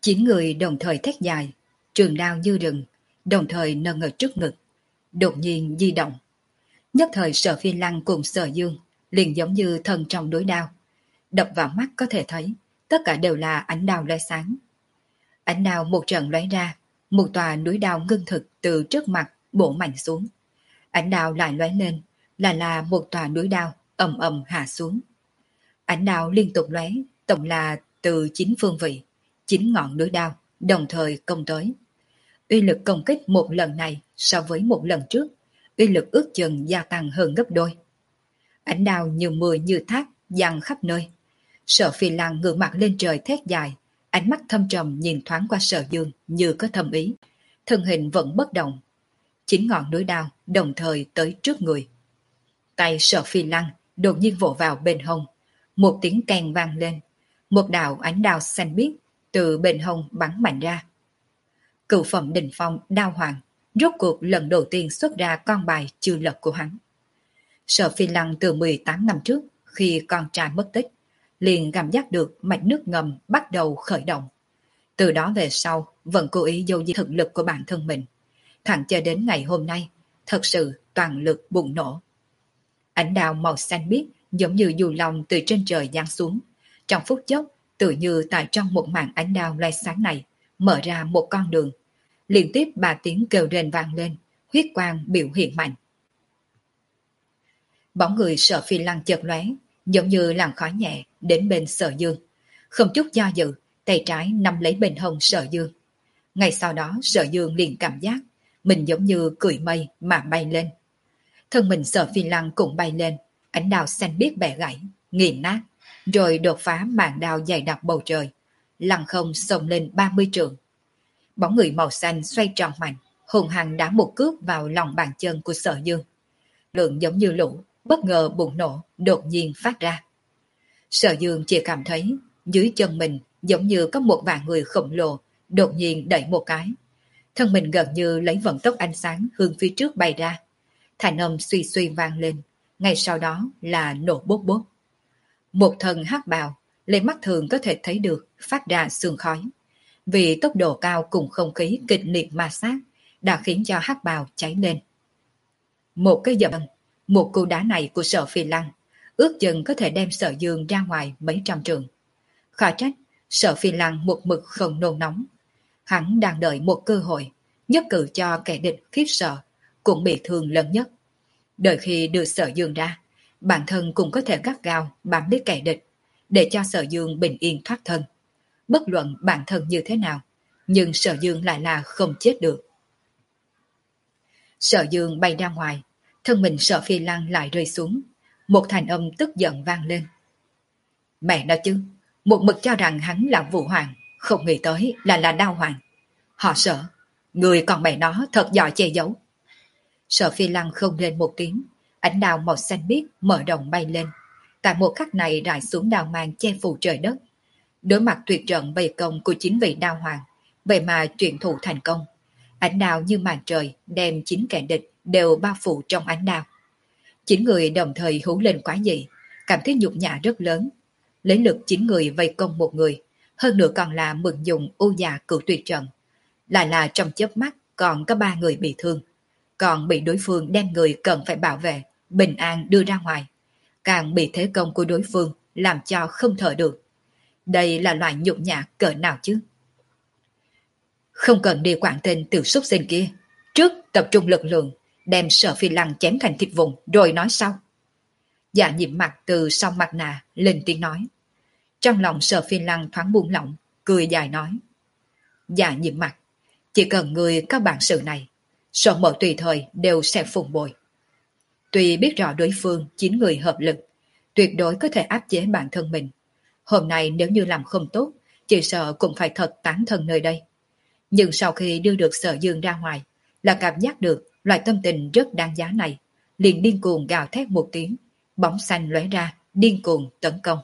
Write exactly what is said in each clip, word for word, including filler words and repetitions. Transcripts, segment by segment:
Chín người đồng thời thét dài, trường đao như rừng, đồng thời nâng ở trước ngực, đột nhiên di động. Nhất thời Sở Phi Lăng cùng Sở Dương liền giống như thần trong đối đao, đập vào mắt có thể thấy tất cả đều là ánh đao lóe sáng. Ánh đao một trận lóe ra, một tòa núi đao ngưng thực từ trước mặt bổ mạnh xuống. Ánh đao lại lóe lên, là là một tòa núi đao ầm ầm hạ xuống. Ánh đao liên tục lóe, tổng là từ chín phương vị, chín ngọn núi đao đồng thời công tới. Uy lực công kích một lần này so với một lần trước, uy lực ước chừng gia tăng hơn gấp đôi. Ánh đao như mưa như thác giăng khắp nơi. Sở Phi Lăng ngửa mặt lên trời thét dài, ánh mắt thâm trầm nhìn thoáng qua Sở Dương như có thâm ý, thân hình vẫn bất động. Chín ngọn núi đao đồng thời tới trước người. Tay Sở Phi Lăng đột nhiên vỗ vào bên hông, một tiếng keng vang lên, một đạo ánh đao xanh biếc từ bên hông bắn mạnh ra. Cửu phẩm đỉnh phong đao hoàng rốt cuộc lần đầu tiên xuất ra con bài chưa lật của hắn. Sở Phi Lăng từ mười tám năm trước khi con trai mất tích, liền cảm giác được mạch nước ngầm bắt đầu khởi động. Từ đó về sau vẫn cố ý giấu giếm thực lực của bản thân mình, thẳng cho đến ngày hôm nay thật sự toàn lực bùng nổ. Ánh đao màu xanh biếc giống như dù lòng từ trên trời giáng xuống, trong phút chốc tự như tại trong một màn ánh đao loe sáng này mở ra một con đường. Liên tiếp ba tiếng kêu rền vang lên, huyết quang biểu hiện mạnh. Bóng người Sở Phi Lăng chợt lóe, giống như làn khói nhẹ đến bên Sở Dương, không chút do dự, tay trái nắm lấy bên hông Sở Dương. Ngay sau đó Sở Dương liền cảm giác mình giống như cưỡi mây mà bay lên. Thân mình Sở Phi Lăng cũng bay lên, ánh đao xanh biếc bẻ gãy, nghiền nát, rồi đột phá màn đao dày đặc bầu trời, lăng không xông lên ba mươi trượng. Bóng người màu xanh xoay tròn mạnh, hùng hăng đá một cước vào lòng bàn chân của Sở Dương. Lượng giống như lũ bất ngờ bùng nổ đột nhiên phát ra. Sở Dương chỉ cảm thấy dưới chân mình giống như có một vạn người khổng lồ đột nhiên đẩy một cái. Thân mình gần như lấy vận tốc ánh sáng hướng phía trước bay ra. Thanh âm suy suy vang lên, ngay sau đó là nổ bốt bốt. Một thân hắc bào, lên mắt thường có thể thấy được phát ra sương khói. Vì tốc độ cao cùng không khí kịch liệt ma sát đã khiến cho hắc bào cháy lên. Một cái dậm, một cú đá này của Sở Phi Lăng ước chừng có thể đem Sở Dương ra ngoài mấy trăm trượng. Khó trách Sở Phi Lăng một mực không nôn nóng. Hắn đang đợi một cơ hội, nhất cử cho kẻ địch khiếp sợ, cũng bị thương lớn nhất. Đợi khi đưa Sở Dương ra, bản thân cũng có thể gắt gao bám lấy kẻ địch, để cho Sở Dương bình yên thoát thân. Bất luận bản thân như thế nào, nhưng Sở Dương lại là không chết được. Sở Dương bay ra ngoài, thân mình Sở Phi Lăng lại rơi xuống. Một thanh âm tức giận vang lên. Mẹ nói chứ, một mực cho rằng hắn là Vũ Hoàng, không nghĩ tới là là Đao Hoàng. Họ Sở, người còn mẹ nó thật giỏi che giấu. Sở Phi Lăng không lên một tiếng, ánh đao màu xanh biếc mở rộng bay lên. Tại một khắc này rải xuống đao mang che phủ trời đất. Đối mặt tuyệt trận bày công của chính vị Đao Hoàng, vậy mà chuyển thủ thành công. Ánh đao như màn trời đem chín kẻ địch đều bao phủ trong ánh đao. Chín người đồng thời hú lên quá dị, cảm thấy nhục nhã rất lớn. Lấy lực chín người vây công một người, hơn nữa còn là mượn dùng u già cửu tuyệt trận. Lại là trong chớp mắt còn có ba người bị thương, còn bị đối phương đem người cần phải bảo vệ bình an đưa ra ngoài, càng bị thế công của đối phương làm cho không thở được. Đây là loại nhục nhã cỡ nào chứ? Không cần đi quản tên tiểu súc sinh kia, trước tập trung lực lượng đem Sở Phi Lăng chém thành thịt vụn rồi nói sau. Dạ Nhiệm Mặc từ sau mặt nạ lên tiếng nói. Trong lòng Sở Phi Lăng thoáng buông lỏng, cười dài nói. Dạ Nhiệm Mặc, chỉ cần người có bản sự này, sở mộ tùy thời đều sẽ phụng bồi. Tuy biết rõ đối phương chín người hợp lực, tuyệt đối có thể áp chế bản thân mình. Hôm nay nếu như làm không tốt, chỉ sợ cũng phải thật tán thân nơi đây. Nhưng sau khi đưa được Sở Dương ra ngoài, là cảm giác được loại tâm tình rất đáng giá này, liền điên cuồng gào thét một tiếng, bóng xanh lóe ra, điên cuồng tấn công.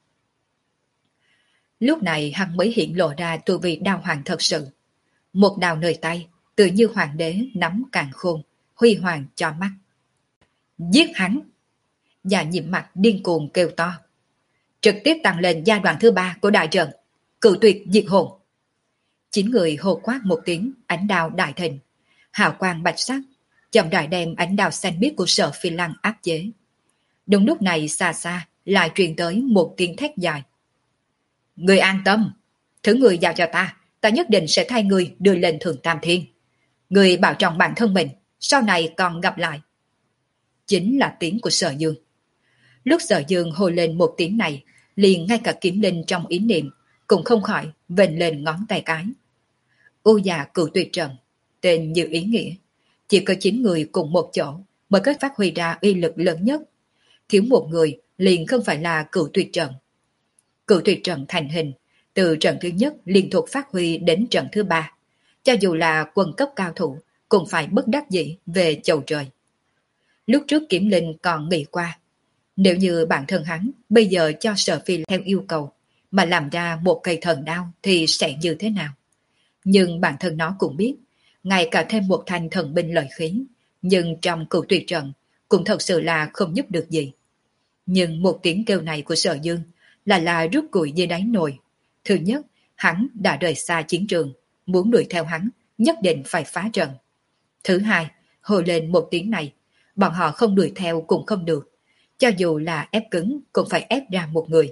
Lúc này hắn mới hiện lộ ra tu vị Đao Hoàng thật sự. Một đao nơi tay, tự như hoàng đế nắm càn khôn, huy hoàng cho mắt. Giết hắn! Dạ Nhiệm Mặc điên cuồng kêu to. Trực tiếp tăng lên giai đoạn thứ ba của đại trận, cự tuyệt diệt hồn. Chín người hô quát một tiếng, ánh đao đại thịnh, hào quang bạch sắc, chậm rãi đem ánh đao xanh biếc của Sở Phi Lăng áp chế. Đúng lúc này xa xa lại truyền tới một tiếng thét dài. Người an tâm, thứ người giao cho ta, ta nhất định sẽ thay người đưa lên Thượng Tam Thiên. Người bảo trọng bản thân mình, sau này còn gặp lại. Chính là tiếng của Sở Dương. Lúc Sở Dương hô lên một tiếng này, liền ngay cả kiếm linh trong ý niệm cũng không khỏi vênh lên ngón tay cái. U già cửu tuyệt trận, tên như ý nghĩa, chỉ có chín người cùng một chỗ mới có phát huy ra uy lực lớn nhất. Thiếu một người liền không phải là cửu tuyệt trận. Cửu tuyệt trận thành hình, từ trận thứ nhất liên tục phát huy đến trận thứ ba. Cho dù là quân cấp cao thủ, cũng phải bất đắc dĩ về chầu trời. Lúc trước Kiếm Linh còn nghĩ qua, nếu như bản thân hắn bây giờ cho Sở Phi theo yêu cầu mà làm ra một cây thần đao thì sẽ như thế nào. Nhưng bản thân nó cũng biết, ngay cả thêm một thanh thần binh lợi khí, nhưng trong cửu tuyệt trận cũng thật sự là không giúp được gì. Nhưng một tiếng kêu này của Sở Dương là là rút củi dưới đáy nồi. Thứ nhất, hắn đã rời xa chiến trường, muốn đuổi theo hắn, nhất định phải phá trận. Thứ hai, hồ lên một tiếng này, bọn họ không đuổi theo cũng không được. Cho dù là ép cứng, cũng phải ép ra một người.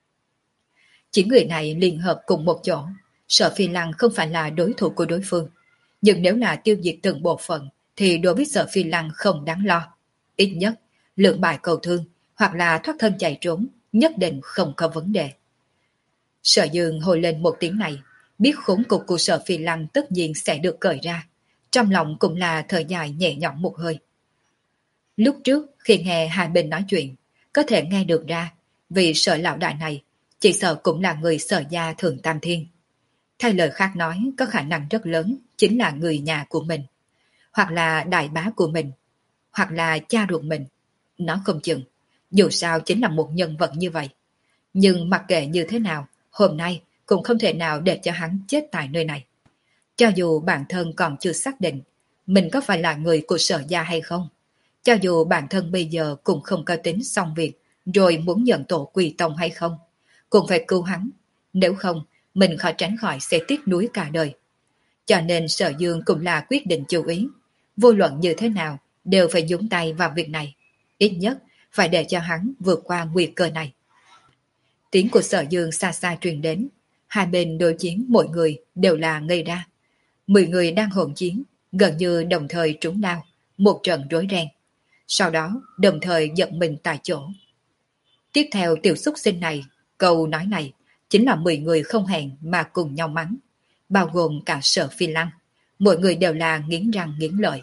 Chín người này liên hợp cùng một chỗ, Sở Phi Lăng không phải là đối thủ của đối phương. Nhưng nếu là tiêu diệt từng bộ phận, thì đối với Sở Phi Lăng không đáng lo. Ít nhất, lượng bại cầu thương, hoặc là thoát thân chạy trốn, nhất định không có vấn đề. Sở Dương hồi lên một tiếng này, biết khốn cục của Sở Phi Lăng tất nhiên sẽ được cởi ra. Trong lòng cũng là thở dài nhẹ nhõm một hơi. Lúc trước khi nghe hai bên nói chuyện, có thể nghe được ra, vì Sở lão đại này, chỉ sợ cũng là người Sở gia Thượng Tam Thiên. Thay lời khác nói, có khả năng rất lớn chính là người nhà của mình, hoặc là đại bá của mình, hoặc là cha ruột mình. Nó không chừng, dù sao chính là một nhân vật như vậy. Nhưng mặc kệ như thế nào, hôm nay cũng không thể nào để cho hắn chết tại nơi này. Cho dù bản thân còn chưa xác định mình có phải là người của Sở gia hay không, cho dù bản thân bây giờ cũng không có tính xong việc rồi muốn nhận tổ quỳ tông hay không, cũng phải cứu hắn, nếu không mình khó tránh khỏi sẽ tiếc nuối cả đời. Cho nên Sở Dương cũng là quyết định chú ý, vô luận như thế nào đều phải nhúng tay vào việc này, ít nhất phải để cho hắn vượt qua nguy cơ này. Tiếng của Sở Dương xa xa truyền đến, hai bên đối chiến mỗi người đều là ngây ra. Mười người đang hỗn chiến, gần như đồng thời trúng đao, một trận rối ren. Sau đó đồng thời giận mình tại chỗ. Tiếp theo tiểu xúc sinh này, câu nói này chính là mười người không hẹn mà cùng nhau mắng, bao gồm cả Sở Phi Lăng. Mỗi người đều là nghiến răng nghiến lợi.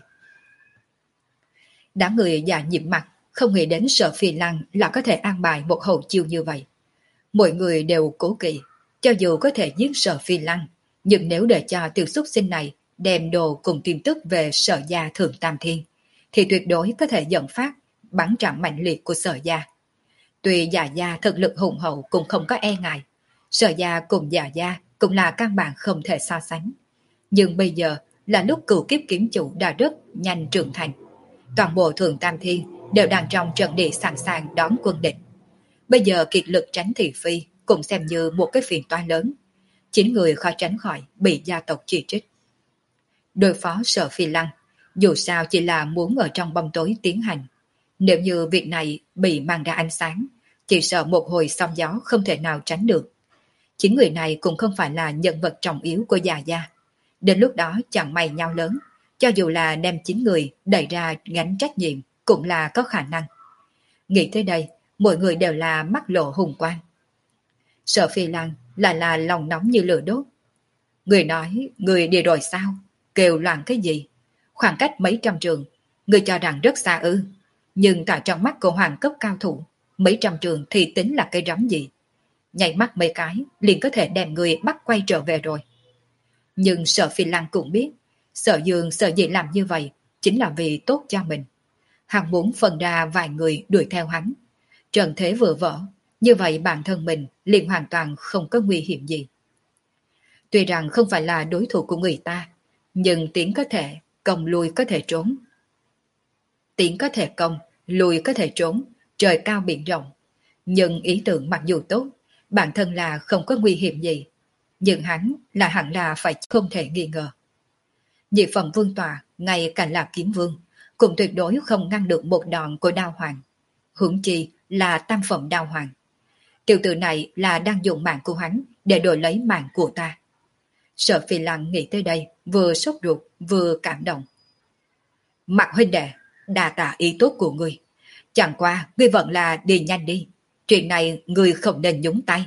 Đám người già nhịn mặt, không nghĩ đến Sở Phi Lăng là có thể an bài một hậu chiêu như vậy. Mỗi người đều cố kỵ, cho dù có thể giết Sở Phi Lăng, nhưng nếu để cho tiểu xúc sinh này đem đồ cùng tin tức về Sở gia Thượng Tam Thiên, thì tuyệt đối có thể dẫn phát bắn trạng mạnh liệt của Sở gia. Tuy Dạ gia thực lực hùng hậu cũng không có e ngại, Sở gia cùng Dạ gia cũng là căn bản không thể so sánh. Nhưng bây giờ là lúc cửu kiếp kiếm chủ đã rất nhanh trưởng thành. Toàn bộ Thượng Tam Thiên đều đang trong trận địa sẵn sàng đón quân địch. Bây giờ kiệt lực tránh thị phi cũng xem như một cái phiền toái lớn. Chín người khó tránh khỏi bị gia tộc chỉ trích. Đối phó Sở Phi Lăng, dù sao chỉ là muốn ở trong bóng tối tiến hành. Nếu như việc này bị mang ra ánh sáng, chỉ sợ một hồi sóng gió không thể nào tránh được. Chín người này cũng không phải là nhân vật trọng yếu của Dạ gia. Đến lúc đó chẳng may nhau lớn, cho dù là đem chín người đẩy ra gánh trách nhiệm cũng là có khả năng. Nghĩ tới đây, mỗi người đều là mắt lộ hùng quang. Sở Phi Lăng lại là lòng nóng như lửa đốt. Người nói, người đi rồi sao? Kêu loạn cái gì? Khoảng cách mấy trăm trường, người cho rằng rất xa ư. Nhưng tại trong mắt của hoàng cấp cao thủ, mấy trăm trường thì tính là cái rắm gì? Nhảy mắt mấy cái, liền có thể đem người bắt quay trở về rồi. Nhưng Sở Phi Lăng cũng biết, Sở Dương sợ gì làm như vậy, chính là vì tốt cho mình. Hắn muốn phân ra vài người đuổi theo hắn. Trận thế vừa vỡ, như vậy bản thân mình liền hoàn toàn không có nguy hiểm gì. Tuy rằng không phải là đối thủ của người ta, nhưng tiến có thể, công lui có thể trốn. Tiến có thể công, lui có thể trốn, trời cao biển rộng. Nhưng ý tưởng mặc dù tốt, bản thân là không có nguy hiểm gì. nhưng hắn là hẳn là phải không thể nghi ngờ. Nhị phẩm vương tòa, ngay cả là kiếm vương, cũng tuyệt đối không ngăn được một đòn của đao hoàng. Huống chi là tam phẩm đao hoàng. Tiểu tử này là đang dùng mạng của hắn để đổi lấy mạng của ta. Sở Phi Lăng nghĩ tới đây, vừa sốt ruột, vừa cảm động. Mặt huynh đệ, đa tạ ý tốt của ngươi. Chẳng qua, ngươi vẫn là đi nhanh đi. Chuyện này ngươi không nên nhúng tay.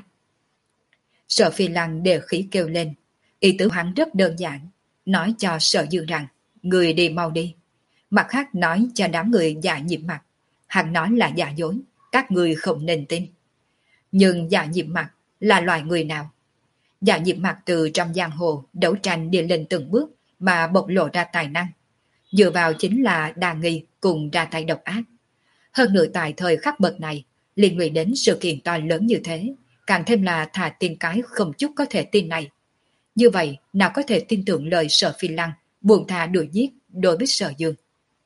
Sở Phi Lăng đều khí kêu lên. Ý tứ hắn rất đơn giản. Nói cho Sở Dương rằng, ngươi đi mau đi. Mặt khác nói cho đám người giả nhiệm mặt. Hắn nói là giả dối, các ngươi không nên tin. Nhưng giả nhiệm mặt là loài người nào? Giả nhiệm mặt từ trong giang hồ đấu tranh đi lên từng bước mà bộc lộ ra tài năng. Dựa vào chính là đa nghi cùng ra tay độc ác. Hơn nữa tại thời khắc bậc này, liên lụy đến sự kiện to lớn như thế, càng thêm là thà tin cái không chút có thể tin này. Như vậy, nào có thể tin tưởng lời Sở Phi Lăng buông tha đuổi giết đối với Sở Dương.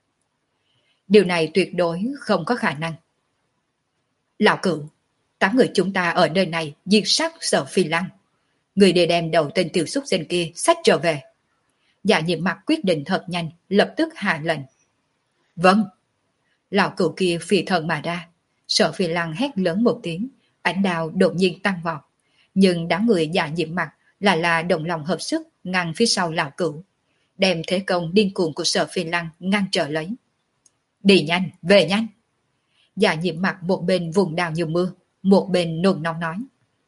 Điều này tuyệt đối không có khả năng. Lão cửu, tám người chúng ta ở nơi này diệt sát Sở Phi Lăng. Người để đem đầu tên tiểu xúc sinh kia xách trở về. Dạ nhiệm mặt quyết định thật nhanh, lập tức hạ lệnh. Vâng. Lão cửu kia phi thần mà ra. Sở Phi Lăng hét lớn một tiếng, ánh đao đột nhiên tăng vọt. Nhưng đám người dạ nhiệm mặt là là đồng lòng hợp sức ngăn phía sau lão cửu, đem thế công điên cuồng của Sở Phi Lăng ngăn trở lấy. Đi nhanh, về nhanh. Dạ nhiệm mặt một bên vùng đào như mưa, một bên nôn nóng nói.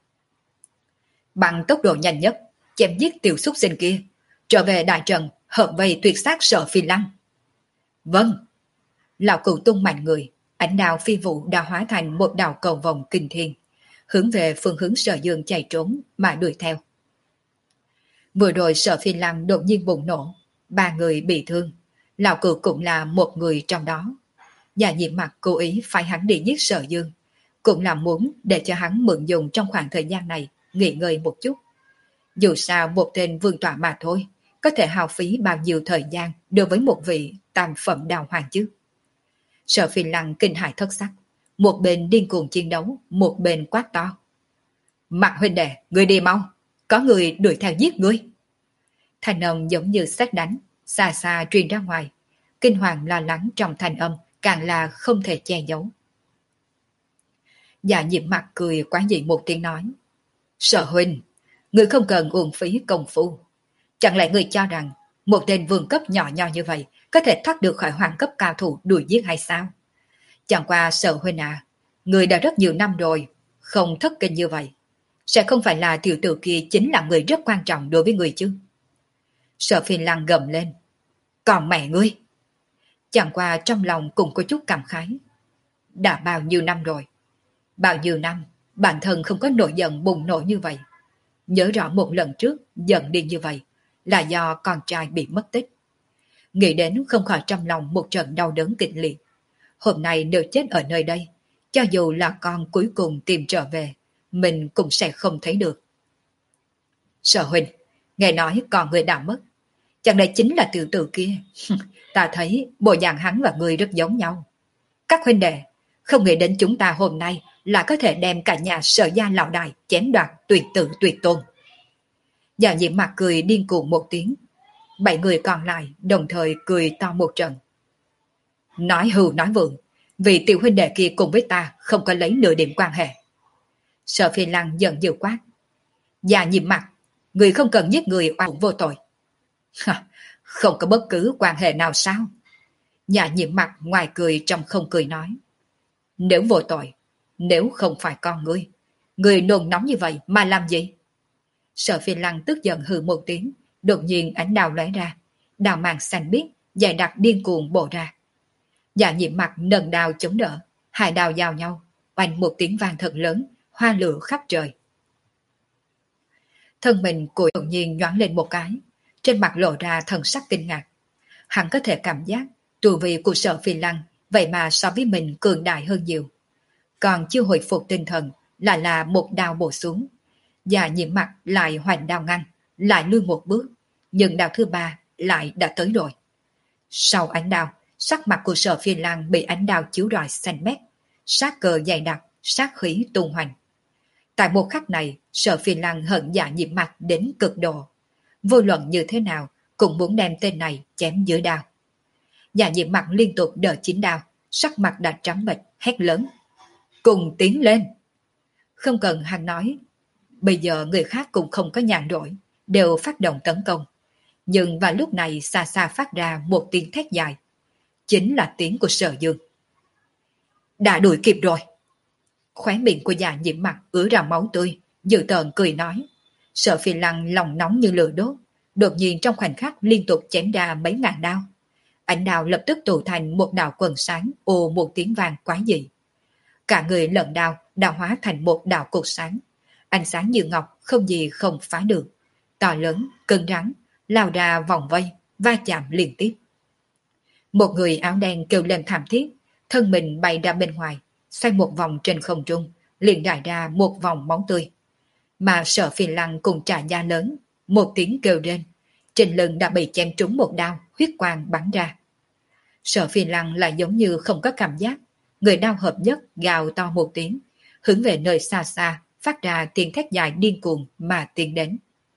Bằng tốc độ nhanh nhất, chém giết tiểu xúc sinh kia, trở về đại trận, hợp vây tuyệt sát Sở Phi Lăng. Vâng. Lão cửu tung mạnh người, ánh đào phi vụ đã hóa thành một đạo cầu vòng kinh thiên, hướng về phương hướng Sở Dương chạy trốn mà đuổi theo. Vừa rồi Sở Phi Lăng đột nhiên bùng nổ, ba người bị thương, lão cửu cũng là một người trong đó. Dạ nhiệm mặt cố ý phải hắn đi giết Sở Dương, cũng là muốn để cho hắn mượn dùng trong khoảng thời gian này nghỉ ngơi một chút. Dù sao một tên vương tọa mà thôi, có thể hao phí bao nhiêu thời gian đối với một vị tam phẩm đào hoàng chứ. Sở Phi Lăng kinh hãi thất sắc, một bên điên cuồng chiến đấu, một bên quát to. Mặt huynh đệ, người đi mau, có người đuổi theo giết ngươi. Thanh âm giống như sét đánh, xa xa truyền ra ngoài, kinh hoàng lo lắng trong thanh âm càng là không thể che giấu. Dạ nhiệm mặt cười quán dị một tiếng nói. Sở huynh, người không cần uổng phí công phu. Chẳng lẽ người cho rằng một tên vương cấp nhỏ nhỏ như vậy có thể thoát được khỏi hoàng cấp cao thủ đuổi giết hay sao? Chẳng qua Sở huynh à, người đã rất nhiều năm rồi, không thất kinh như vậy. Sẽ không phải là tiểu tử kia chính là người rất quan trọng đối với người chứ? Sở Phi Lăng gầm lên. Còn mẹ ngươi! Chẳng qua trong lòng cũng có chút cảm khái. Đã bao nhiêu năm rồi. Bao nhiêu năm, bản thân không có nổi giận bùng nổ như vậy. Nhớ rõ một lần trước, giận đi như vậy, là do con trai bị mất tích. Nghĩ đến không khỏi trong lòng một trận đau đớn kịch liệt. Hôm nay nếu chết ở nơi đây, cho dù là con cuối cùng tìm trở về, mình cũng sẽ không thấy được. Sở huynh, nghe nói còn người đã mất. Chẳng lẽ chính là tiểu tử kia? Ta thấy bộ dạng hắn và người rất giống nhau. Các huynh đệ, không nghĩ đến chúng ta hôm nay là có thể đem cả nhà Sở gia lão đại chém đoạt tuyệt tử tuyệt tôn. Dạ nhiệm mặt cười điên cuồng một tiếng. Bảy người còn lại đồng thời cười to một trận. Nói hưu nói vượng, vì tiểu huynh đệ kia cùng với ta không có lấy nửa điểm quan hệ. Sở Phi Lăng giận dữ quát. Dạ nhiệm mặt, người không cần giết người oan vô tội. Không có bất cứ quan hệ nào sao? Dạ nhiệm mặt ngoài cười trong không cười nói. Nếu vô tội, nếu không phải con ngươi, người nôn nóng như vậy mà làm gì? Sở Phi Lăng tức giận hừ một tiếng, đột nhiên ánh đào lóe ra, đào màng xanh biếc, dài đặc điên cuồng bổ ra. Dạ nhiệm mặt nâng đào chống đỡ, hai đào giao nhau, oanh một tiếng vang thật lớn, hoa lửa khắp trời. Thân mình của đột nhiên nhoáng lên một cái, trên mặt lộ ra thần sắc kinh ngạc. Hắn có thể cảm giác tu vi của Sở Phi Lăng vậy mà so với mình cường đại hơn nhiều. Còn chưa hồi phục tinh thần là là một đao bổ xuống. Dạ nhiệm mặt lại hoành đao ngăn, lại lui một bước, nhưng đao thứ ba lại đã tới rồi. Sau ánh đao, sắc mặt của Sở Phi Lăng bị ánh đao chiếu rọi xanh mét, sát cờ dày đặc, sát khí tung hoành. Tại một khắc này, Sở Phi Lăng hận Dạ Nhiễm Mặt đến cực độ. Vô luận như thế nào, cũng muốn đem tên này chém dưới đao. Dạ Nhiễm Mặt liên tục đỡ chín đao, sắc mặt đã trắng bệch, hét lớn. Cùng tiến lên! Không cần hắn nói, bây giờ người khác cũng không có nhàn rỗi, đều phát động tấn công. Nhưng vào lúc này xa xa phát ra một tiếng thét dài. Chính là tiếng của Sở Dương. Đã đuổi kịp rồi. Khóe miệng của Dạ Nhiễm Mặt ứa ra máu tươi, dự tợn cười nói. Sở Phi Lăng lòng nóng như lửa đốt, đột nhiên trong khoảnh khắc liên tục chém ra mấy ngàn đao. Ánh đao lập tức tụ thành một đạo quần sáng, ồ một tiếng vàng quái dị. Cả người lẫn đao đã hóa thành một đạo cột sáng. Ánh sáng như ngọc, không gì không phá được. To lớn, cứng rắn, lao ra vòng vây, va chạm liên tiếp. Một người áo đen kêu lên thảm thiết, thân mình bay ra bên ngoài, xoay một vòng trên không trung, liền đại ra một vòng máu tươi. Mà Sở Phi Lăng cùng trả da lớn, một tiếng kêu lên, trên lưng đã bị chém trúng một đao, huyết quang bắn ra. Sở Phi Lăng lại giống như không có cảm giác, người đao hợp nhất gào to một tiếng, hướng về nơi xa xa, phát ra tiếng thét dài điên cuồng mà tiến đến.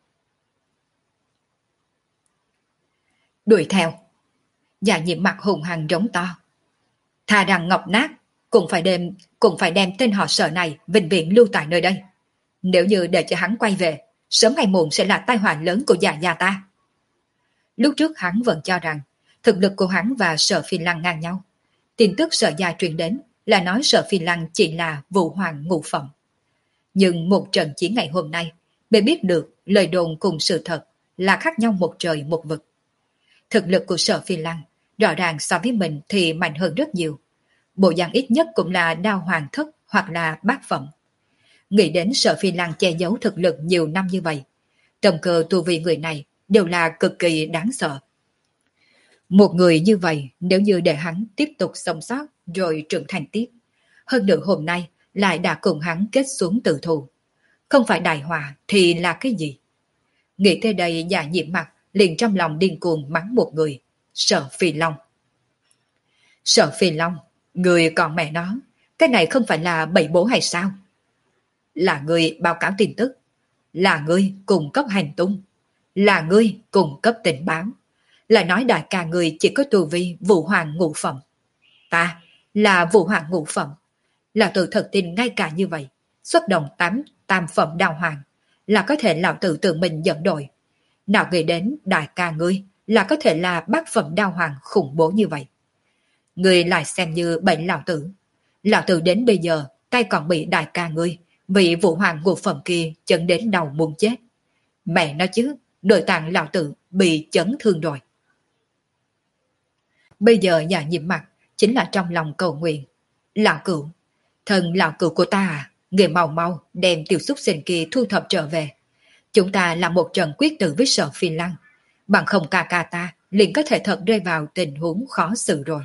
Đuổi theo. Dạ Nhiễm Mặt hùng hăng rống to. Thà rằng ngọc nát, cũng phải đem, cũng phải đem tên họ Sở này vĩnh viễn lưu tại nơi đây. Nếu như để cho hắn quay về, sớm ngày muộn sẽ là tai họa lớn của dạ gia ta. Lúc trước hắn vẫn cho rằng thực lực của hắn và Sở Phi Lăng ngang nhau. Tin tức Sở gia truyền đến là nói Sở Phi Lăng chỉ là vụ hoàng ngũ phẩm. Nhưng một trận chiến ngày hôm nay mới biết được lời đồn cùng sự thật là khác nhau một trời một vực. Thực lực của Sở Phi Lăng rõ ràng so với mình thì mạnh hơn rất nhiều. Bộ dạng ít nhất cũng là đao hoàng thất hoặc là bát phẩm. Nghĩ đến Sở Phi Lăng che giấu thực lực nhiều năm như vậy, tâm cơ tu vi người này đều là cực kỳ đáng sợ. Một người như vậy nếu như để hắn tiếp tục sống sót rồi trưởng thành tiếp, hơn nữa hôm nay lại đã cùng hắn kết xuống tử thù. Không phải đại họa thì là cái gì? Nghĩ tới đây Dạ Nhiễm Mặt liền trong lòng điên cuồng mắng một người, Sở Phi Long. Sở Phi Long, người còn mẹ nó, cái này không phải là bậy bố hay sao? Là người báo cáo tin tức, là người cung cấp hành tung, là người cung cấp tình báo, lại nói đại ca người chỉ có tu vi vũ hoàng ngũ phẩm. Ta là vũ hoàng ngũ phẩm, lão tử thật tin ngay cả như vậy, xuất động tám tam phẩm đào hoàng, là có thể lão tử tự mình dẫn đội. Nào nghĩ đến đại ca ngươi là có thể là bát phẩm đao hoàng khủng bố như vậy. Ngươi lại xem như bệnh lão tử. Lão tử đến bây giờ tay còn bị đại ca ngươi bị vũ hoàng ngũ phẩm kia chấn đến đầu muốn chết. Mẹ nói chứ, nội tạng lão tử bị chấn thương rồi. Bây giờ Dạ Nhiễm Mặt chính là trong lòng cầu nguyện. Lão cửu, thần lão cửu của ta à, người mau mau đem tiểu xúc sinh kia thu thập trở về. Chúng ta làm một trận quyết tử với Sở Phi Lăng, bằng không ca ca ta liền có thể thật rơi vào tình huống khó xử rồi.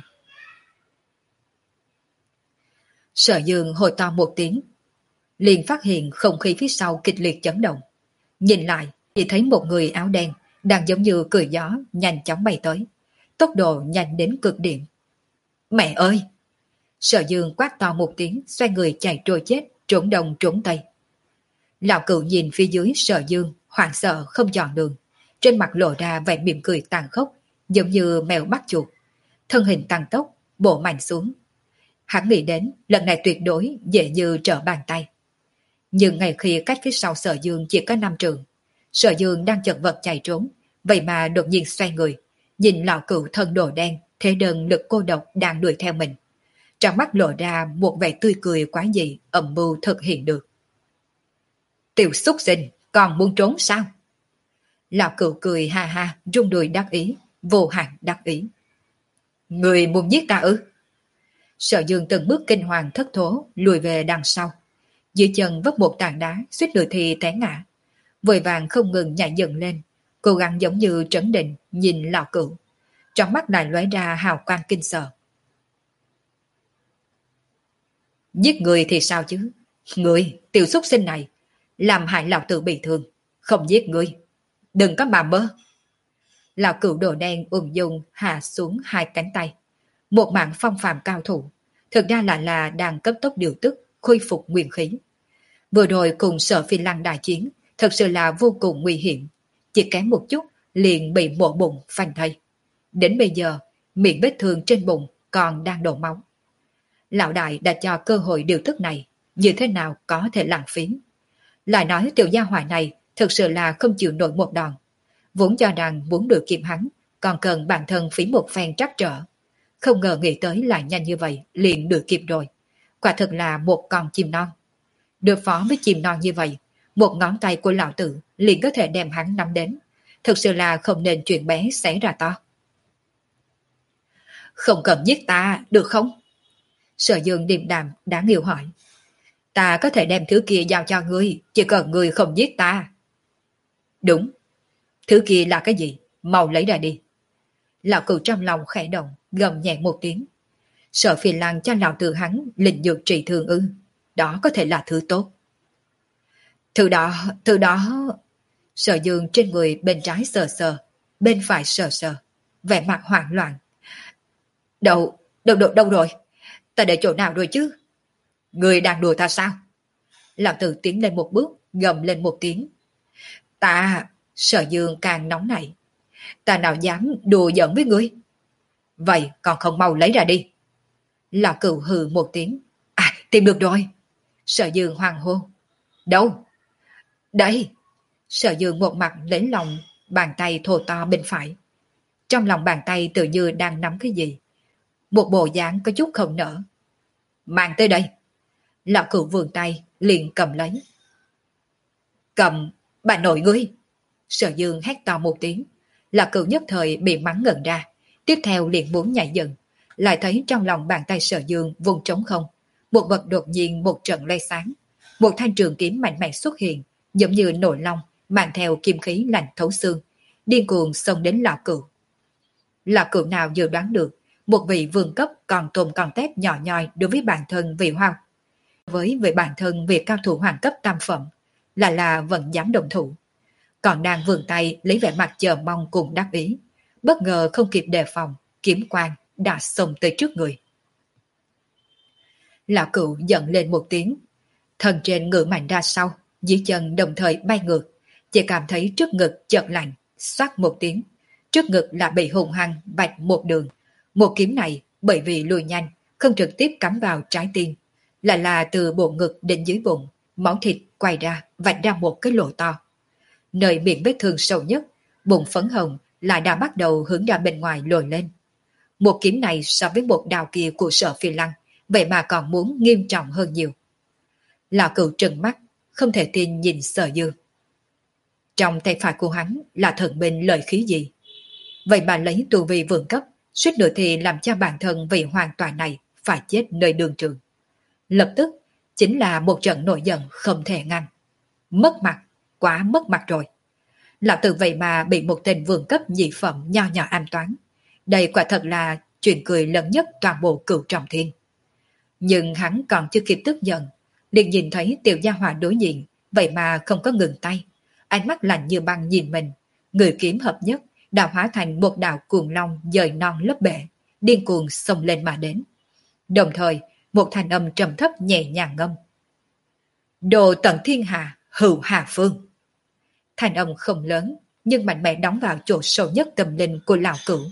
Sở Dương hồi to một tiếng, liền phát hiện không khí phía sau kịch liệt chấn động. Nhìn lại, chỉ thấy một người áo đen đang giống như cười gió nhanh chóng bay tới, tốc độ nhanh đến cực điểm. Mẹ ơi! Sở Dương quát to một tiếng, xoay người chạy trôi chết, trốn đông trốn tây. Lão cửu nhìn phía dưới Sở Dương, hoảng sợ không chọn đường, trên mặt lộ ra vẻ mỉm cười tàn khốc, giống như mèo bắt chuột. Thân hình tăng tốc, bổ mạnh xuống. Hắn nghĩ đến lần này tuyệt đối dễ như trở bàn tay. Nhưng ngay khi cách phía sau Sở Dương chỉ có năm trường, Sở Dương đang chật vật chạy trốn, vậy mà đột nhiên xoay người, nhìn lão cửu thân đồ đen, thế đơn lực cô độc đang đuổi theo mình. Trong mắt lộ ra một vẻ tươi cười quái dị, âm mưu thực hiện được. Tiểu xúc sinh, còn muốn trốn sao? Lão cửu cười ha ha, rung đùi đắc ý, vô hạn đắc ý. Người muốn giết ta ư? Sở Dương từng bước kinh hoàng thất thố, lùi về đằng sau. Dưới chân vấp một tảng đá, suýt nữa thì té ngã. Vội vàng không ngừng nhảy dựng lên, cố gắng giống như trấn định, nhìn lão cửu. Trong mắt lại lóe ra hào quang kinh sợ. Giết người thì sao chứ? Người, tiểu xúc sinh này, làm hại lão tử bị thương, không giết ngươi. Đừng có mà mơ. Lão cửu đồ đen ung dung hạ xuống hai cánh tay. Một mạng phong phàm cao thủ, thực ra là là đang cấp tốc điều tức, khôi phục nguyên khí. Vừa rồi cùng Sở Phi Lăng đại chiến, thật sự là vô cùng nguy hiểm. Chỉ kém một chút, liền bị mổ bụng phanh thây. Đến bây giờ, miệng vết thương trên bụng còn đang đổ máu. Lão đại đã cho cơ hội điều tức này, như thế nào có thể lãng phí. Lại nói tiểu gia hỏa này thực sự là không chịu nổi một đòn. Vốn cho rằng muốn đuổi kịp hắn, còn cần bản thân phí một phen trắc trở. Không ngờ nghĩ tới lại nhanh như vậy, liền đuổi kịp rồi. Quả thực là một con chim non. Đối phó với chim non như vậy, một ngón tay của lão tử liền có thể đem hắn nắm đến. Thực sự là không nên chuyện bé xảy ra to. Không cần giết ta, được không? Sở Dương điềm đạm đáng yêu hỏi. Ta có thể đem thứ kia giao cho ngươi, chỉ cần ngươi không giết ta. Đúng. Thứ kia là cái gì? Mau lấy ra đi. Lão cửu trong lòng khẽ động, gầm nhẹ một tiếng. Sở Phi Lăng cho lão tử hắn linh dược trị thương ư. Đó có thể là thứ tốt. Thứ đó, thứ đó... Sở Dương trên người bên trái sờ sờ, bên phải sờ sờ, vẻ mặt hoảng loạn. Đâu, đâu, đâu, đâu rồi? Ta để chỗ nào rồi chứ? Người đang đùa ta sao? Lão tử tiến lên một bước, gầm lên một tiếng. Ta, Sở Dương càng nóng nảy. Ta nào dám đùa giỡn với ngươi? Vậy còn không mau lấy ra đi. Lão cửu hừ một tiếng. À, tìm được rồi. Sở Dương hoang hô. Đâu? Đây. Sở Dương một mặt lấy lòng bàn tay thô to bên phải. Trong lòng bàn tay tự như đang nắm cái gì. Một bộ dáng có chút không nở. Mang tới đây. Lão cửu vươn tay liền cầm lấy. Cầm, bà nội ngươi. Sở Dương hét to một tiếng. Lão cửu nhất thời bị mắng ngẩn ra. Tiếp theo liền muốn nhảy dựng. Lại thấy trong lòng bàn tay Sở Dương vùng trống không. Một vật đột nhiên một trận lay sáng. Một thanh trường kiếm mạnh mẽ xuất hiện, giống như nổi long, mang theo kim khí lạnh thấu xương, điên cuồng xông đến lão cửu. Lão cửu nào dự đoán được, một vị vương cấp còn tồn còn tép nhỏ nhoi đối với bản thân vị hoang. Với vị bản thân vị cao thủ hoàng cấp tam phẩm, là là vẫn dám động thủ. Còn đang vươn tay lấy vẻ mặt chờ mong cùng đáp ý. Bất ngờ không kịp đề phòng, kiếm quang đã xông tới trước người. Lão cửu giận lên một tiếng, thân trên ngựa mạnh ra sau, dưới chân đồng thời bay ngược, chỉ cảm thấy trước ngực chợt lạnh, xoát một tiếng, trước ngực là bị hùng hăng vạch một đường. Một kiếm này bởi vì lùi nhanh, không trực tiếp cắm vào trái tim, lại là từ bộ ngực đến dưới bụng, máu thịt quay ra, vạch ra một cái lỗ to. Nơi miệng vết thương sâu nhất, bụng phấn hồng lại đã bắt đầu hướng ra bên ngoài lồi lên. Một kiếm này so với một đao kia của Sở Phi Lăng, vậy mà còn muốn nghiêm trọng hơn nhiều. Lão cửu trừng mắt, không thể tin nhìn Sở Dương. Trong tay phải của hắn là thần binh lợi khí gì? Vậy mà lấy tu vi vượng cấp, suýt nữa thì làm cho bản thân vị hoàn toàn này phải chết nơi đường trường. Lập tức chính là một trận nổi giận không thể ngăn. Mất mặt, quá mất mặt rồi. Lão tử vậy mà bị một tên vượng cấp nhị phẩm nho nhỏ an toán. Đây quả thật là chuyện cười lớn nhất toàn bộ Cửu Trọng Thiên. Nhưng hắn còn chưa kịp tức giận, liền nhìn thấy tiểu gia hỏa đối diện, vậy mà không có ngừng tay. Ánh mắt lạnh như băng nhìn mình, người kiếm hợp nhất, đào hóa thành một đạo cuồng long dời non lấp bể, điên cuồng xông lên mà đến. Đồng thời, một thanh âm trầm thấp nhẹ nhàng ngâm. Đồ tận thiên hạ, hữu hà phương. Thanh âm không lớn, nhưng mạnh mẽ đóng vào chỗ sâu nhất tâm linh của lão cửu.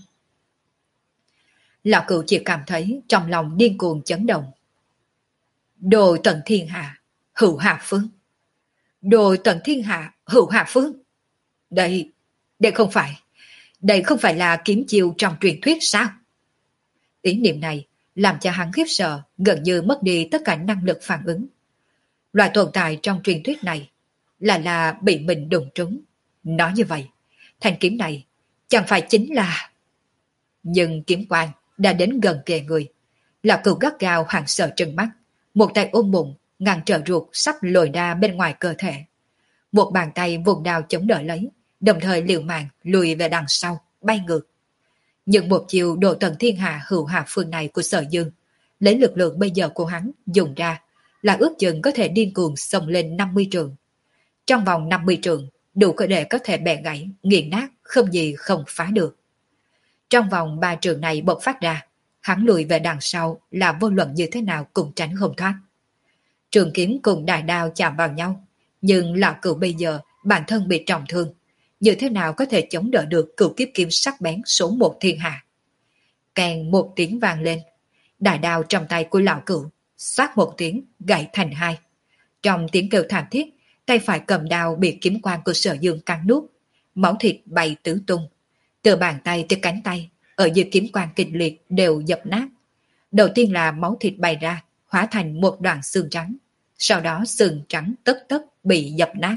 Lão cửu chỉ cảm thấy trong lòng điên cuồng chấn động. Đồ tận thiên hạ, hữu hà phương. Đồ tận thiên hạ, hữu hà phương. Đây, đây không phải, đây không phải là kiếm chiêu trong truyền thuyết sao? Ý niệm này làm cho hắn khiếp sợ, gần như mất đi tất cả năng lực phản ứng. Loại tồn tại trong truyền thuyết này là là bị mình đụng trúng. Nói như vậy, thanh kiếm này chẳng phải chính là... Nhưng kiếm quang đã đến gần kề người. Lão cửu gắt gao hoảng sợ trừng mắt, một tay ôm bụng, ngăn trở ruột sắp lồi ra bên ngoài cơ thể. Một bàn tay vùng đao chống đỡ lấy, đồng thời liều mạng lùi về đằng sau, bay ngược. Nhưng một chiều độ tận thiên hạ hữu hạ phương này của Sở Dương, lấy lực lượng bây giờ của hắn dùng ra, là ước chừng có thể điên cuồng xông lên năm mươi trường. Trong vòng năm mươi trường, đủ cơ để có thể bẻ gãy, nghiền nát, không gì không phá được. Trong vòng ba trường này bộc phát ra, hắn lùi về đằng sau là vô luận như thế nào cũng tránh không thoát. Trường kiếm cùng đại đao chạm vào nhau, nhưng lão cửu bây giờ bản thân bị trọng thương, như thế nào có thể chống đỡ được cửu kiếp kiếm sắc bén số một thiên hạ. Càng một tiếng vang lên, đại đao trong tay của lão cửu xoát một tiếng gãy thành hai. Trong tiếng kêu thảm thiết, tay phải cầm đao bị kiếm quang của Sở Dương cắn nuốt, máu thịt bay tứ tung. Từ bàn tay tới cánh tay, ở dưới kiếm quang kịch liệt đều dập nát. Đầu tiên là máu thịt bay ra, hóa thành một đoạn xương trắng. Sau đó xương trắng tất tất bị dập nát.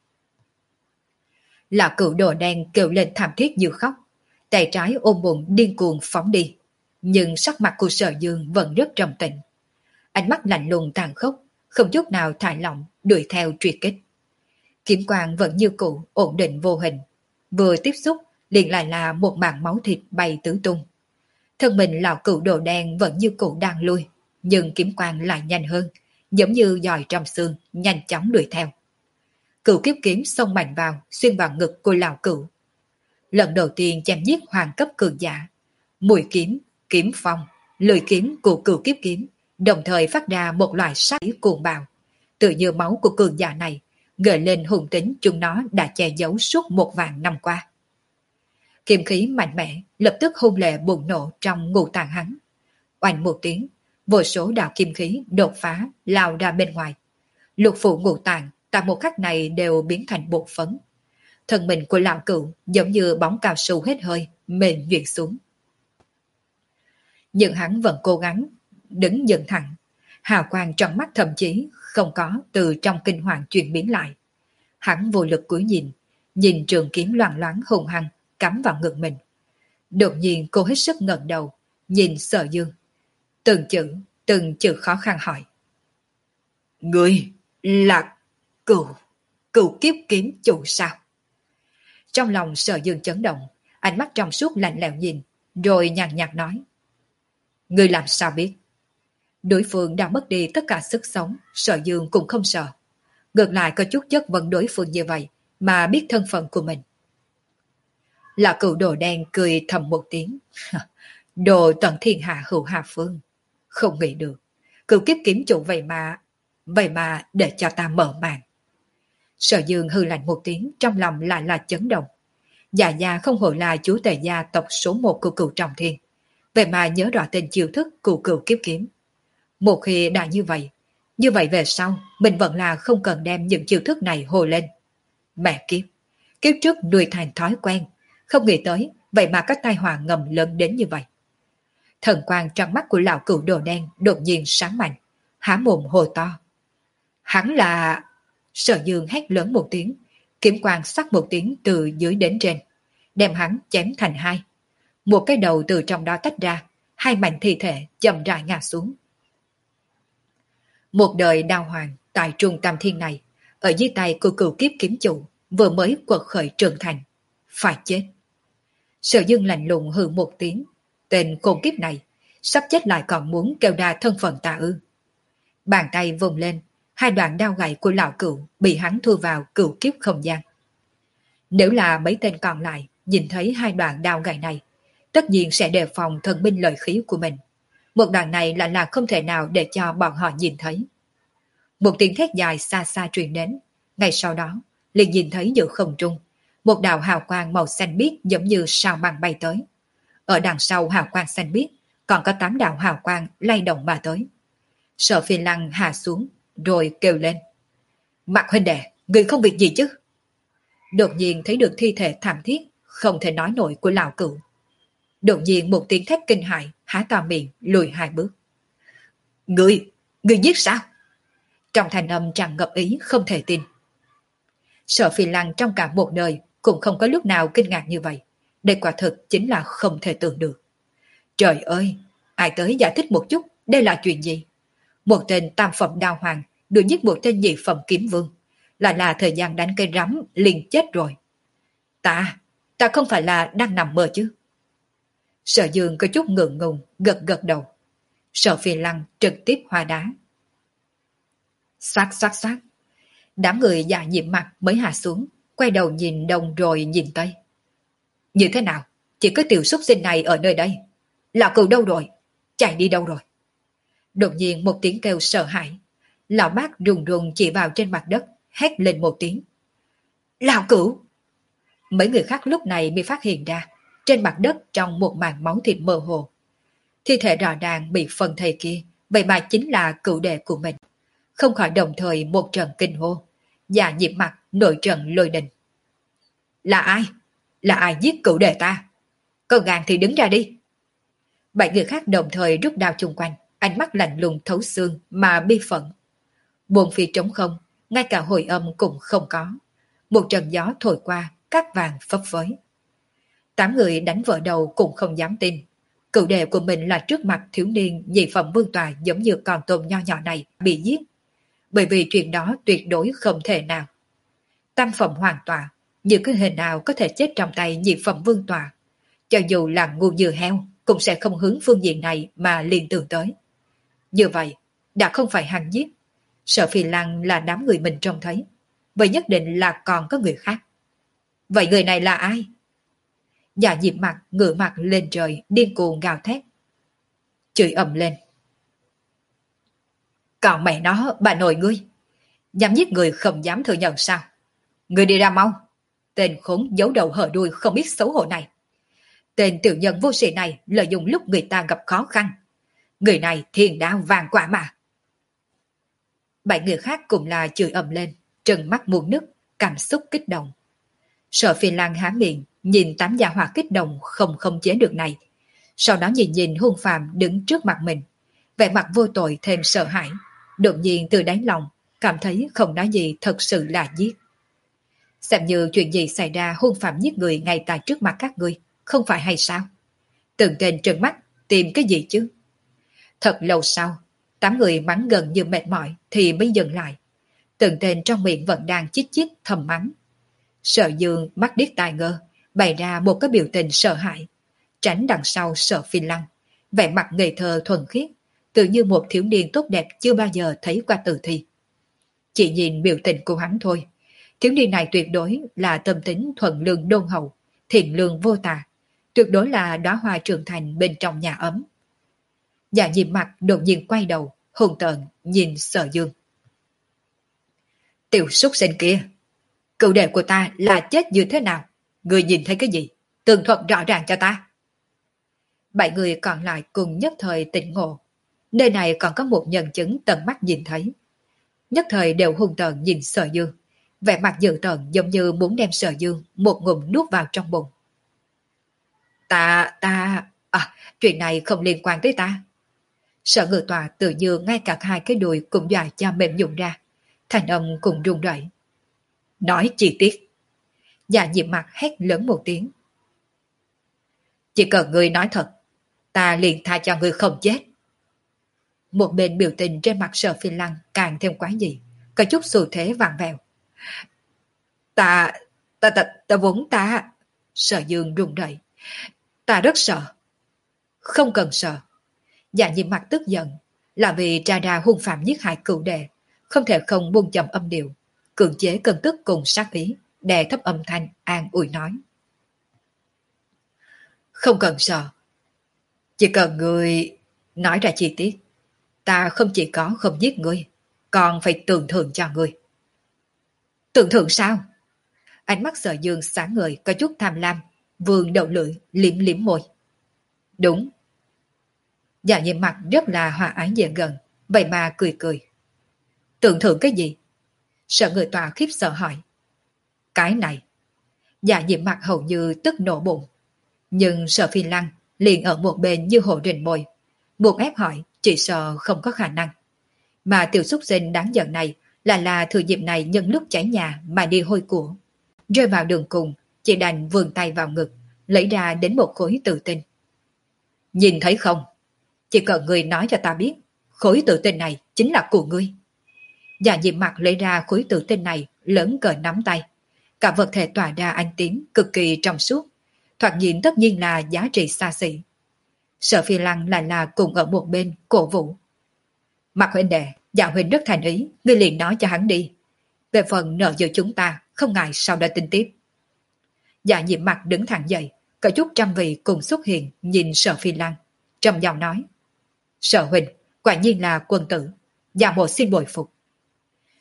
Lão cửu đồ đen kêu lên thảm thiết như khóc, tay trái ôm bụng điên cuồng phóng đi. Nhưng sắc mặt của Sở Dương vẫn rất trầm tĩnh. Ánh mắt lạnh lùng tàn khốc, không chút nào thả lỏng đuổi theo truy kích. Kiếm quang vẫn như cũ, ổn định vô hình. Vừa tiếp xúc liền lại là một mảng máu thịt bay tứ tung. Thân mình lão cửu đồ đen vẫn như cũ đang lui, nhưng kiếm quang lại nhanh hơn, giống như dòi trong xương, nhanh chóng đuổi theo. Cửu kiếp kiếm xông mạnh vào, xuyên vào ngực của lão cửu. Lần đầu tiên chém giết hoàng cấp cường giả, mũi kiếm, kiếm phong, lưỡi kiếm của cửu kiếp kiếm đồng thời phát ra một loại sát ý cuồng bạo, tự như máu của cường giả này gợi lên hung tính chúng nó đã che giấu suốt một vạn năm qua. Kiếm khí mạnh mẽ lập tức hung lệ bùng nổ trong ngũ tạng hắn. Oanh một tiếng, vô số đạo kim khí đột phá lao ra bên ngoài. Lục phủ ngũ tạng tại một khắc này đều biến thành bột phấn. Thân mình của lão cửu giống như bóng cao su hết hơi, mềm nhuyễn xuống. Nhưng hắn vẫn cố gắng đứng dựng thẳng. Hào quang trong mắt thậm chí không có từ trong kinh hoàng chuyển biến lại. Hắn vô lực cúi nhìn, nhìn trường kiếm loạng loáng hùng hăng cắm vào ngực mình. Đột nhiên cô hết sức ngẩng đầu, nhìn Sở Dương. Từng chữ, từng chữ khó khăn hỏi. Người là cửu, cửu kiếp kiếm chủ sao? Trong lòng Sở Dương chấn động, ánh mắt trong suốt lạnh lẽo nhìn, rồi nhàn nhạt nói. Người làm sao biết? Đối phương đã mất đi tất cả sức sống, Sở Dương cũng không sợ. Ngược lại có chút chất vấn đối phương như vậy, mà biết thân phận của mình. Là cửu đồ đen cười thầm một tiếng. Đồ tận thiên hạ hữu hạ phương. Không nghĩ được, cửu kiếp kiếm chủ vậy mà, vậy mà để cho ta mở màn. Sở Dương hư lạnh một tiếng, trong lòng lại là chấn động. Dạ gia không hổ là chúa tể gia tộc số một của cửu trọng thiên. Vậy mà nhớ rõ tên chiêu thức của cửu kiếp kiếm. Một khi đã như vậy, như vậy về sau, mình vẫn là không cần đem những chiêu thức này hồ lên. Mẹ kiếp, kiếp trước nuôi thành thói quen, không nghĩ tới, vậy mà các tai họa ngầm lớn đến như vậy. Thần quang trong mắt của lão cửu đồ đen đột nhiên sáng mạnh, há mồm hồ to. Hắn là... Sở Dương hét lớn một tiếng, kiếm quang sắc một tiếng từ dưới đến trên, đem hắn chém thành hai. Một cái đầu từ trong đó tách ra, hai mảnh thi thể chậm rãi ngã xuống. Một đời đao hoàng tại trung tâm thiên này, ở dưới tay của cửu kiếp kiếm chủ, vừa mới quật khởi trưởng thành. Phải chết. Sở Dương lạnh lùng hừ một tiếng, tên khôn kiếp này, sắp chết lại còn muốn kêu đa thân phận ta ư. Bàn tay vùng lên, hai đoạn đao gậy của lão cửu bị hắn thu vào cửu kiếp không gian. Nếu là mấy tên còn lại nhìn thấy hai đoạn đao gậy này, tất nhiên sẽ đề phòng thần binh lợi khí của mình. Một đoạn này lại là không thể nào để cho bọn họ nhìn thấy. Một tiếng thét dài xa xa truyền đến, ngay sau đó liền nhìn thấy giữa không trung một đạo hào quang màu xanh biếc giống như sao băng bay tới. Ở đằng sau hào quang xanh biếc còn có tám đạo hào quang lay động mà tới. Sở Phi Lăng hạ xuống rồi kêu lên. Mạc huynh đệ, người không việc gì chứ? Đột nhiên thấy được thi thể thảm thiết, không thể nói nổi của lão cửu. Đột nhiên một tiếng thét kinh hãi, há to miệng, lùi hai bước. Người, người giết sao? Trong thanh âm tràn ngập ý không thể tin. Sở Phi Lăng trong cả một đời cũng không có lúc nào kinh ngạc như vậy. Đây quả thực chính là không thể tưởng được. Trời ơi, ai tới giải thích một chút, đây là chuyện gì? Một tên tam phẩm đao hoàng đuổi giết một tên nhị phẩm kiếm vương, lại là thời gian đánh cây rắm liền chết rồi. Ta, ta không phải là đang nằm mơ chứ? Sở Dương có chút ngượng ngùng, gật gật đầu. Sở Phi Lăng trực tiếp hoa đá. Xoát xoát xoát. Đám người già nhiệm mặt mới hạ xuống, quay đầu nhìn đông rồi nhìn tây. Như thế nào? Chỉ có tiểu súc sinh này ở nơi đây. Lão cừu đâu rồi? Chạy đi đâu rồi? Đột nhiên một tiếng kêu sợ hãi. Lão bác run run chỉ vào trên mặt đất, hét lên một tiếng. Lão Cửu! Mấy người khác lúc này mới phát hiện ra, trên mặt đất trong một màn máu thịt mơ hồ. Thi thể rõ ràng bị phân thây kia, vậy mà chính là cửu đệ của mình. Không khỏi đồng thời một trận kinh hô, và nhịp mặt nổi trận lôi đình. Là ai? Là ai giết cửu đệ ta? Có gan thì đứng ra đi. Bảy người khác đồng thời rút đao chung quanh, ánh mắt lạnh lùng thấu xương mà bi phận. Buồn phi trống không, ngay cả hồi âm cũng không có. Một trận gió thổi qua, cát vàng phấp phới. Tám người đánh vợ đầu cũng không dám tin. Cựu đệ của mình là trước mặt thiếu niên nhị phẩm vương tòa giống như con tôm nho nhỏ này bị giết. Bởi vì chuyện đó tuyệt đối không thể nào. Tam phẩm hoàng tòa, như cái hình nào có thể chết trong tay nhị phẩm vương tòa. Cho dù là ngu như heo, cũng sẽ không hướng phương diện này mà liên tưởng tới. Như vậy, đã không phải hắn giết. Sở Phi Lăng là đám người mình trông thấy. Vậy nhất định là còn có người khác. Vậy người này là ai? Dạ Diệp mặt ngửa mặt lên trời, điên cuồng gào thét. Chửi ầm lên. Còn mẹ nó, bà nội ngươi. Dám giết người không dám thừa nhận sao? Ngươi đi ra mau. Tên khốn giấu đầu hở đuôi không biết xấu hổ này. Tên tiểu nhân vô sĩ này lợi dụng lúc người ta gặp khó khăn. Người này thiên đao vàng quả mà. Bảy người khác cũng là chửi ầm lên, trừng mắt muôn nức, cảm xúc kích động. Sở Phi Lan há miệng, nhìn tám gia hỏa kích động không không chế được này. Sau đó nhìn nhìn hung phàm đứng trước mặt mình. Vẻ mặt vô tội thêm sợ hãi. Đột nhiên từ đáy lòng, cảm thấy không nói gì thật sự là giết. Xem như chuyện gì xảy ra hung phạm giết người ngay tại trước mặt các ngươi, không phải hay sao? Từng tên trợn mắt, tìm cái gì chứ? Thật lâu sau, tám người mắng gần như mệt mỏi thì mới dừng lại. Từng tên trong miệng vẫn đang chít chít thầm mắng. Sở Dương mắt điếc tai ngơ, bày ra một cái biểu tình sợ hãi, tránh đằng sau Sở Phi Lăng, vẻ mặt ngây thơ thuần khiết, tự như một thiếu niên tốt đẹp chưa bao giờ thấy qua tử thi. Chỉ nhìn biểu tình của hắn thôi, thiếu niên này tuyệt đối là tâm tính thuận lương đôn hậu, thiện lương vô tà, tuyệt đối là đóa hoa trưởng thành bên trong nhà ấm. Dạ Diệp mặt đột nhiên quay đầu, hùng tợn nhìn Sở Dương. Tiểu súc sinh kia, cựu đệ của ta là chết như thế nào? Người nhìn thấy cái gì? Tường thuật rõ ràng cho ta. Bảy người còn lại cùng nhất thời tỉnh ngộ. Nơi này còn có một nhân chứng tận mắt nhìn thấy. Nhất thời đều hung tợn nhìn Sở Dương, vẻ mặt dữ tợn giống như muốn đem Sở Dương một ngụm nuốt vào trong bụng. Ta, ta... À, chuyện này không liên quan tới ta. Sở Ngự Tòa tự như ngay cả hai cái đùi cũng dọa cho mềm nhũn ra, thành âm cũng run rẩy. Nói chi tiết. Dạ Diệp mặt hét lớn một tiếng. Chỉ cần ngươi nói thật, ta liền tha cho ngươi không chết. Một bên biểu tình trên mặt Sở Phi Lăng càng thêm quái dị, có chút xu thế vặn vẹo. Ta, ta, ta, ta vốn ta... Sở Dương run rẩy. Ta rất sợ. Không cần sợ. Dạ Diệp mặt tức giận, là vì tra ra hung phạm giết hại cựu đệ, không thể không buông chậm âm điệu, cưỡng chế cơn tức cùng sát ý, đè thấp âm thanh an ủi nói. Không cần sợ. Chỉ cần ngươi nói ra chi tiết, ta không chỉ có không giết ngươi, còn phải tưởng thưởng cho ngươi. Tưởng thưởng sao? Ánh mắt Sở Dương sáng ngời có chút tham lam, vương đầu lưỡi liếm liếm môi. Đúng. Dạ Diệp mặt rất là hòa ái dễ gần, vậy mà cười cười. Tưởng thưởng cái gì? Sở Người Tòa khiếp sợ hỏi. Cái này. Dạ Diệp mặt hầu như tức nổ bụng. Nhưng Sở Phi Lăng liền ở một bên như hồ rình mồi, buộc ép hỏi chỉ sợ không có khả năng. Mà tiểu xúc sinh đáng giận này là là thừa dịp này nhân lúc cháy nhà mà đi hôi của. Rơi vào đường cùng, chỉ đành vươn tay vào ngực, lấy ra đến một khối tự tin. Nhìn thấy không? Chỉ cần ngươi nói cho ta biết, khối tự tin này chính là của ngươi. Dạ Diệp mặt lấy ra khối tự tin này lớn cỡ nắm tay. Cả vật thể tỏa ra ánh tím cực kỳ trong suốt, thoạt nhìn tất nhiên là giá trị xa xỉ. Sở Phi Lăng lại là cùng ở một bên cổ vũ. Mặt huynh đệ, dạ huynh rất thành ý, ngươi liền nói cho hắn đi. Về phần nợ giữa chúng ta, không ngại sau đó tính tiếp. Dạ Diệp mặt đứng thẳng dậy, có chút trăm vị cùng xuất hiện nhìn Sở Phi Lăng, trầm giọng nói. Sở huynh, quả nhiên là quân tử, dạ mộ xin bồi phục,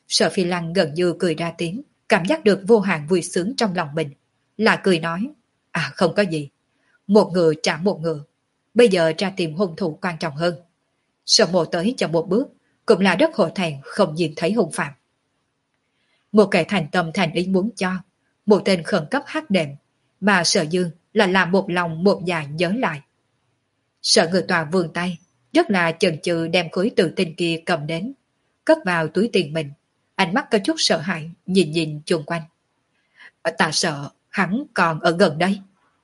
Sở Phi Lăng gần như cười ra tiếng, cảm giác được vô hạn vui sướng trong lòng mình. Là cười nói, à không có gì, một người trả một người, bây giờ ra tìm hung thủ quan trọng hơn. Sở Mộ tới cho một bước, cũng là rất hổ thẹn không nhìn thấy hung phạm. Một kẻ thành tâm thành ý muốn cho, một tên khẩn cấp hắc đệm, mà Sở Dương là làm một lòng một dạ nhớ lại. Sở Ngự Tòa vươn tay, rất là chần chừ đem khối tự tin kia cầm đến, cất vào túi tiền mình, ánh mắt có chút sợ hãi, nhìn nhìn chung quanh. Ta sợ hắn còn ở gần đây.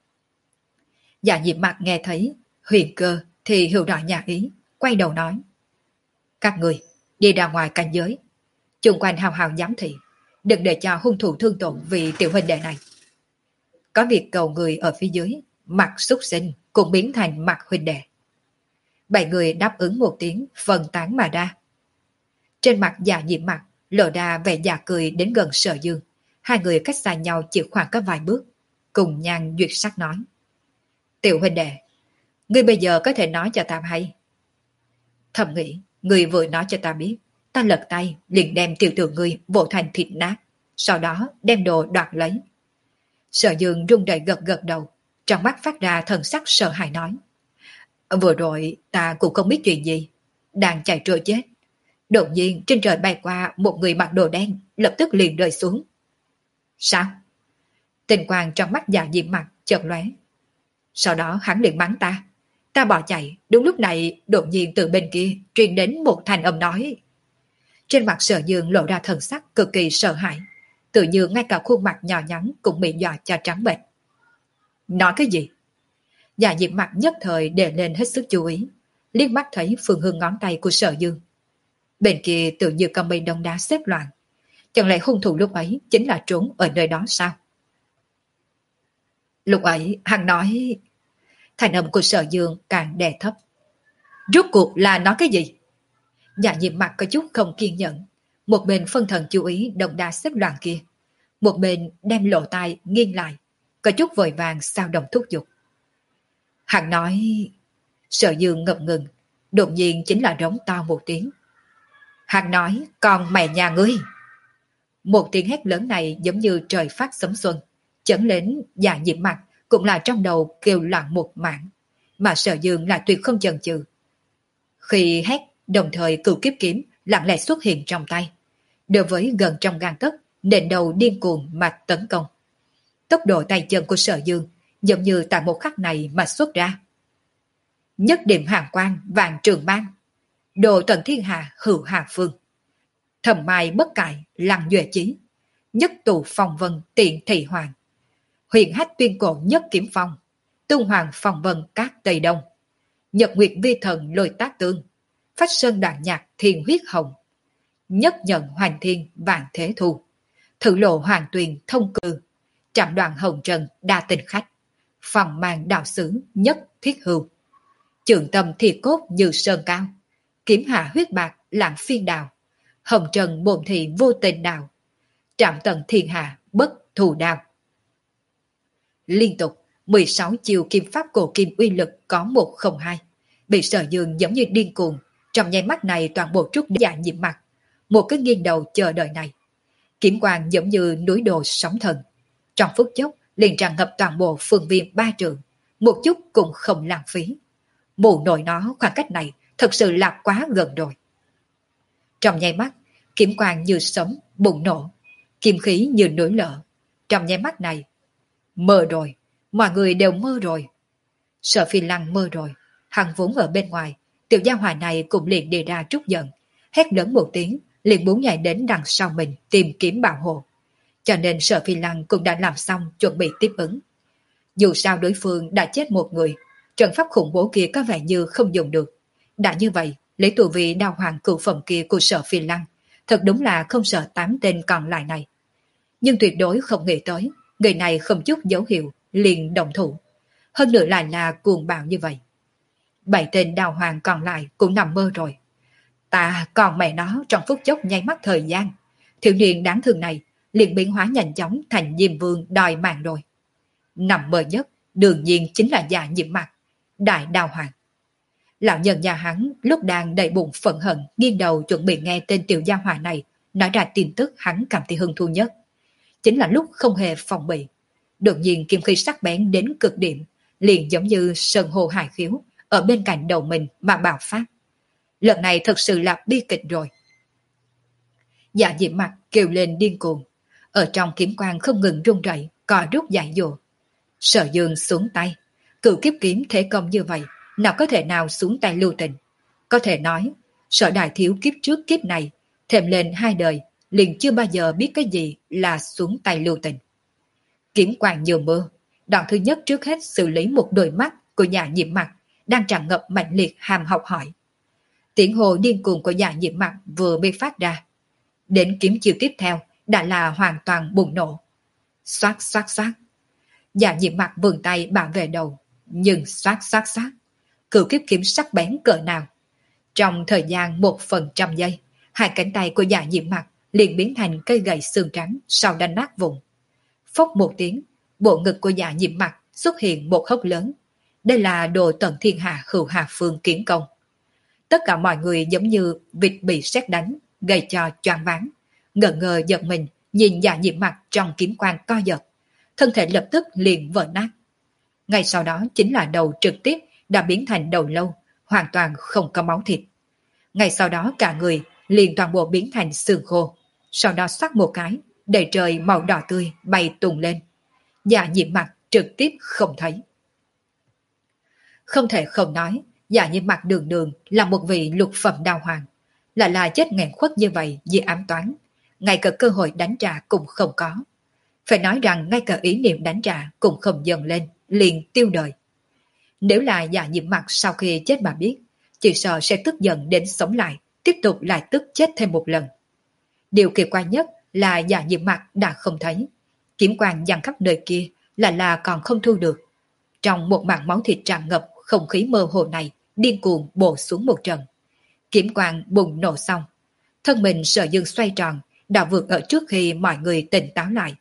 Dạ Diệp Mặt nghe thấy Huyền Cơ thì hiểu rõ nhà ý, quay đầu nói. Các người đi ra ngoài cảnh giới, chung quanh hào hào giám thị, đừng để cho hung thủ thương tổn vì tiểu huynh đệ này. Có việc cầu người ở phía dưới, mặt súc sinh cũng biến thành mặt huynh đệ. Bảy người đáp ứng một tiếng, phân tán mà ra. Trên mặt Dạ Diệp Mặt lộ ra vẻ già cười đến gần Sở Dương. Hai người cách xa nhau chỉ khoảng có vài bước, cùng nhan duyệt sắc nói. Tiểu huynh đệ, ngươi bây giờ có thể nói cho ta hay. Thầm nghĩ, ngươi vừa nói cho ta biết, ta lật tay liền đem tiểu tử ngươi vỗ thành thịt nát, sau đó đem đồ đoạt lấy. Sở Dương run rẩy gật gật đầu, trong mắt phát ra thần sắc sợ hãi nói. Vừa rồi ta cũng không biết chuyện gì, đang chạy trôi chết. Đột nhiên trên trời bay qua một người mặc đồ đen, lập tức liền rơi xuống. Sao? Tình quang trong mắt Dạ Diệp Mặt chợt lóe. Sau đó hắn liền mắng ta. Ta bỏ chạy, đúng lúc này đột nhiên từ bên kia truyền đến một thanh âm nói. Trên mặt Sở Dương lộ ra thần sắc cực kỳ sợ hãi, tự như ngay cả khuôn mặt nhỏ nhắn cũng bị dọa cho trắng bệch. Nói cái gì? Dạ Diệp Mặt nhất thời để lên hết sức chú ý, liếc mắt thấy phương hướng ngón tay của Sở Dương. Bên kia tự như cầm bầy đông đá xếp loạn. Chẳng lẽ hung thủ lúc ấy chính là trốn ở nơi đó sao? Lúc ấy hắn nói. Thành âm của Sở Dương càng đè thấp. Rốt cuộc là nói cái gì? Dạ Diệp Mặt có chút không kiên nhẫn, một bên phân thần chú ý đông đá xếp loạn kia, một bên đem lộ tai nghiêng lại, có chút vội vàng sao đồng thúc giục. Hắn nói. Sở Dương ngập ngừng, đột nhiên chính là rống to một tiếng. Hắn nói, còn mẹ nhà ngươi. Một tiếng hét lớn này giống như trời phát sấm xuân, chấn lên Dạ Diệp Mặt cũng là trong đầu kêu loạn một mảng, mà Sở Dương là tuyệt không chần chừ. Khi hét, đồng thời cửu kiếp kiếm lặng lẽ xuất hiện trong tay, đối với gần trong gang tấc, nện đầu điên cuồng mà tấn công. Tốc độ tay chân của Sở Dương giống như tại một khắc này mà xuất ra. Nhất điểm hàng quang vàng trường mang, đồ tận thiên hạ hữu hà phương. Thầm mai bất cải lăng duệ chí, nhất tụ phong vân tiện thị hoàng. Huyền hách tuyên cổ nhất kiếm phong, tung hoàng phong vân các tây đông. Nhật nguyệt vi thần lôi tác tương, phách sơn đoạn nhạc thiên huyết hồng. Nhất nhận hoành thiên vạn thế thu, thử lộ hoàng tuyền thông cư. Trạm đoạn hồng trần đa tình khách, phòng màng đạo xứ nhất thiết hưu. Trường tâm thiệt cốt như sơn cao, kiếm hạ huyết bạc lạng phiên đào. Hồng trần bổn thị vô tình đào, trạm tận thiên hạ bất thù đào. Liên tục mười sáu chiều kim pháp cổ kim uy lực có một không hai, bị Sở Dương giống như điên cuồng, trong nháy mắt này toàn bộ trút Dạ Diệp Mặt, một cái nghiêng đầu chờ đợi này. Kiếm quang giống như núi đồ sóng thần, trong phút chốc liền tràn ngập toàn bộ phương viên ba trường, một chút cũng không lãng phí. Mù nổi nó khoảng cách này thật sự là quá gần rồi. Trong nháy mắt, kiếm quang như sấm bùng nổ, kim khí như núi lở. Trong nháy mắt này, mơ rồi, mọi người đều mơ rồi. Sở Phi Lăng mơ rồi, hắn vốn ở bên ngoài, tiểu gia hỏa này cũng liền đi ra trút giận, hét lớn một tiếng, liền muốn nhảy đến đằng sau mình tìm kiếm bảo hộ. Cho nên Sở Phi Lăng cũng đã làm xong chuẩn bị tiếp ứng. Dù sao đối phương đã chết một người, trận pháp khủng bố kia có vẻ như không dùng được. Đã như vậy, lấy tù vị đao hoàng cựu phẩm kia của Sở Phi Lăng, thật đúng là không sợ tám tên còn lại này. Nhưng tuyệt đối không nghĩ tới, người này không chút dấu hiệu, liền động thủ. Hơn nữa lại là cuồng bạo như vậy. Bảy tên đao hoàng còn lại cũng nằm mơ rồi. Ta còn mẹ nó trong phút chốc nháy mắt thời gian, thiếu niên đáng thương này liền biến hóa nhanh chóng thành Diêm Vương đòi mạng rồi. Nằm mơ nhất đương nhiên chính là Dạ Diệp Mặt, đại đao hoàng. Lão nhân nhà hắn lúc đang đầy bụng phẫn hận, nghiêng đầu chuẩn bị nghe tên tiểu gia hỏa này nói ra tin tức hắn cảm thấy hứng thú nhất. Chính là lúc không hề phòng bị. Đột nhiên kiếm khí sắc bén đến cực điểm, liền giống như sơn hồ hải khiếu ở bên cạnh đầu mình mà bạo phát. Lần này thật sự là bi kịch rồi. Dạ Diệm Mặt kêu lên điên cuồng, ở trong kiếm quang không ngừng rung rẩy, cò rút giải dụa. Sở Dương xuống tay, cửu kiếp kiếm thế công như vậy, nào có thể nào xuống tay lưu tình. Có thể nói, Sở đại thiếu kiếp trước kiếp này, thêm lên hai đời, liền chưa bao giờ biết cái gì là xuống tay lưu tình. Kiếm quang như mưa, đoạn thứ nhất trước hết xử lý một đôi mắt của Dạ Diệm Mặt đang tràn ngập mạnh liệt hàm học hỏi. Tiếng hồ điên cuồng của Dạ Diệm Mặt vừa bị phát ra, đến kiếm chiêu tiếp theo đã là hoàn toàn bùng nổ. Xoát xoát xoát. Dạ Diệm Mặt vươn tay bảo vệ đầu, nhưng xoát xoát xoát. Cửu kiếp kiếm sắc bén cỡ nào. Trong thời gian một phần trăm giây, hai cánh tay của Dạ Diệm Mặt liền biến thành cây gậy xương trắng sau đánh nát vụn. Phốc một tiếng, bộ ngực của Dạ Diệm Mặt xuất hiện một hốc lớn. Đây là đồ tận thiên hạ hữu hà phương kiến công. Tất cả mọi người giống như vịt bị sét đánh, gây cho choáng váng, ngờ ngờ giật mình nhìn Dạ Diệm Mặt trong kiếm quang co giật, thân thể lập tức liền vỡ nát. Ngay sau đó chính là đầu trực tiếp đã biến thành đầu lâu, hoàn toàn không có máu thịt. Ngay sau đó cả người liền toàn bộ biến thành xương khô, sau đó xoát một cái, đầy trời màu đỏ tươi bay tung lên. Dạ Diệm Mặt trực tiếp không thấy. Không thể không nói, Dạ Diệm Mặt đường đường là một vị lục phẩm đao hoàng, lại là chết nghẹn khuất như vậy vì ám toán, ngay cả cơ hội đánh trả cũng không có. Phải nói rằng ngay cả ý niệm đánh trả cũng không dần lên, liền tiêu đời. Nếu là Dạ Diệm Mặt sau khi chết mà biết, chỉ sợ sẽ tức giận đến sống lại, tiếp tục lại tức chết thêm một lần. Điều kỳ quái nhất là Dạ Diệm Mặt đã không thấy. Kiếm quang giăng khắp nơi kia là là còn không thu được. Trong một mảng máu thịt tràn ngập không khí mơ hồ này, điên cuồng bổ xuống một trận. Kiếm quang bùng nổ xong, thân mình Sở Dương xoay tròn, đã vượt ở trước khi mọi người tỉnh táo lại.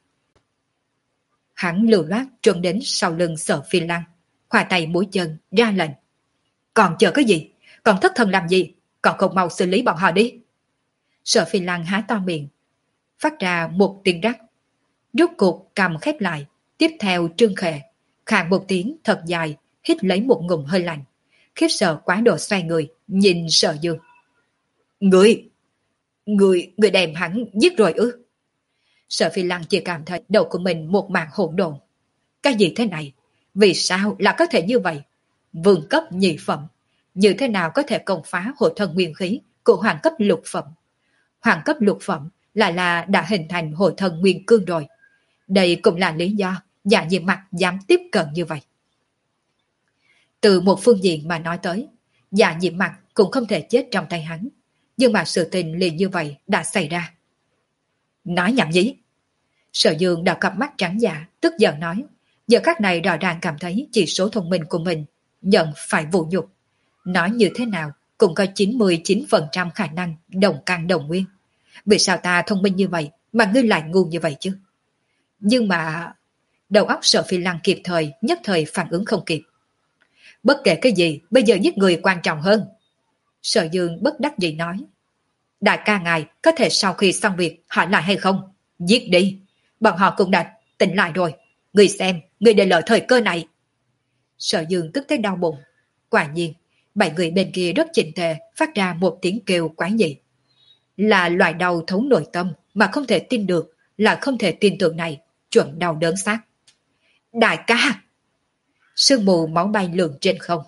Hắn lưu loát trốn đến sau lưng Sở Phi Lăng, khoa tay mũi chân ra lệnh. Còn chờ cái gì? Còn thất thần làm gì? Còn không mau xử lý bọn họ đi. Sở Phi Lăng há to miệng, phát ra một tiếng rắc. Rút cuộc cầm khép lại, tiếp theo Trương Khệ khàn một tiếng thật dài, hít lấy một ngụm hơi lạnh, khiếp sợ quá độ xoay người nhìn Sở Dương. Người, người, người đem hắn giết rồi ư? Sở Phi Lăng chỉ cảm thấy đầu của mình một mảng hỗn độn. Cái gì thế này? Vì sao là có thể như vậy? Vương cấp nhị phẩm, như thế nào có thể công phá hộ thân nguyên khí của hoàng cấp lục phẩm? Hoàng cấp lục phẩm là là đã hình thành hộ thân nguyên cương rồi. Đây cũng là lý do Dạ Diệm Mặt dám tiếp cận như vậy. Từ một phương diện mà nói tới, Dạ Diệm Mặt cũng không thể chết trong tay hắn, nhưng mà sự tình liền như vậy đã xảy ra. Nói nhảm nhí. Sở Dương đào cặp mắt trắng dạ, tức giận nói, giờ khắc này rõ ràng cảm thấy chỉ số thông minh của mình nhận phải vụ nhục. Nói như thế nào cũng có chín mươi chín phần trăm khả năng đồng căn đồng nguyên. Vì sao ta thông minh như vậy mà ngươi lại ngu như vậy chứ? Nhưng mà đầu óc Sở Phi Lăng kịp thời, nhất thời phản ứng không kịp. Bất kể cái gì, bây giờ giết người quan trọng hơn. Sở Dương bất đắc dĩ nói. Đại ca ngài có thể sau khi xong việc hỏi lại hay không? Giết đi. Bọn họ cũng đã tỉnh lại rồi. Người xem, người để lợi thời cơ này. Sở Dương tức thấy đau bụng. Quả nhiên, bảy người bên kia rất chỉnh tề phát ra một tiếng kêu quái dị. Là loại đau thấu nội tâm mà không thể tin được, là không thể tin tưởng này, chuẩn đau đớn xác. Đại ca! Sương mù máu bay lượn trên không.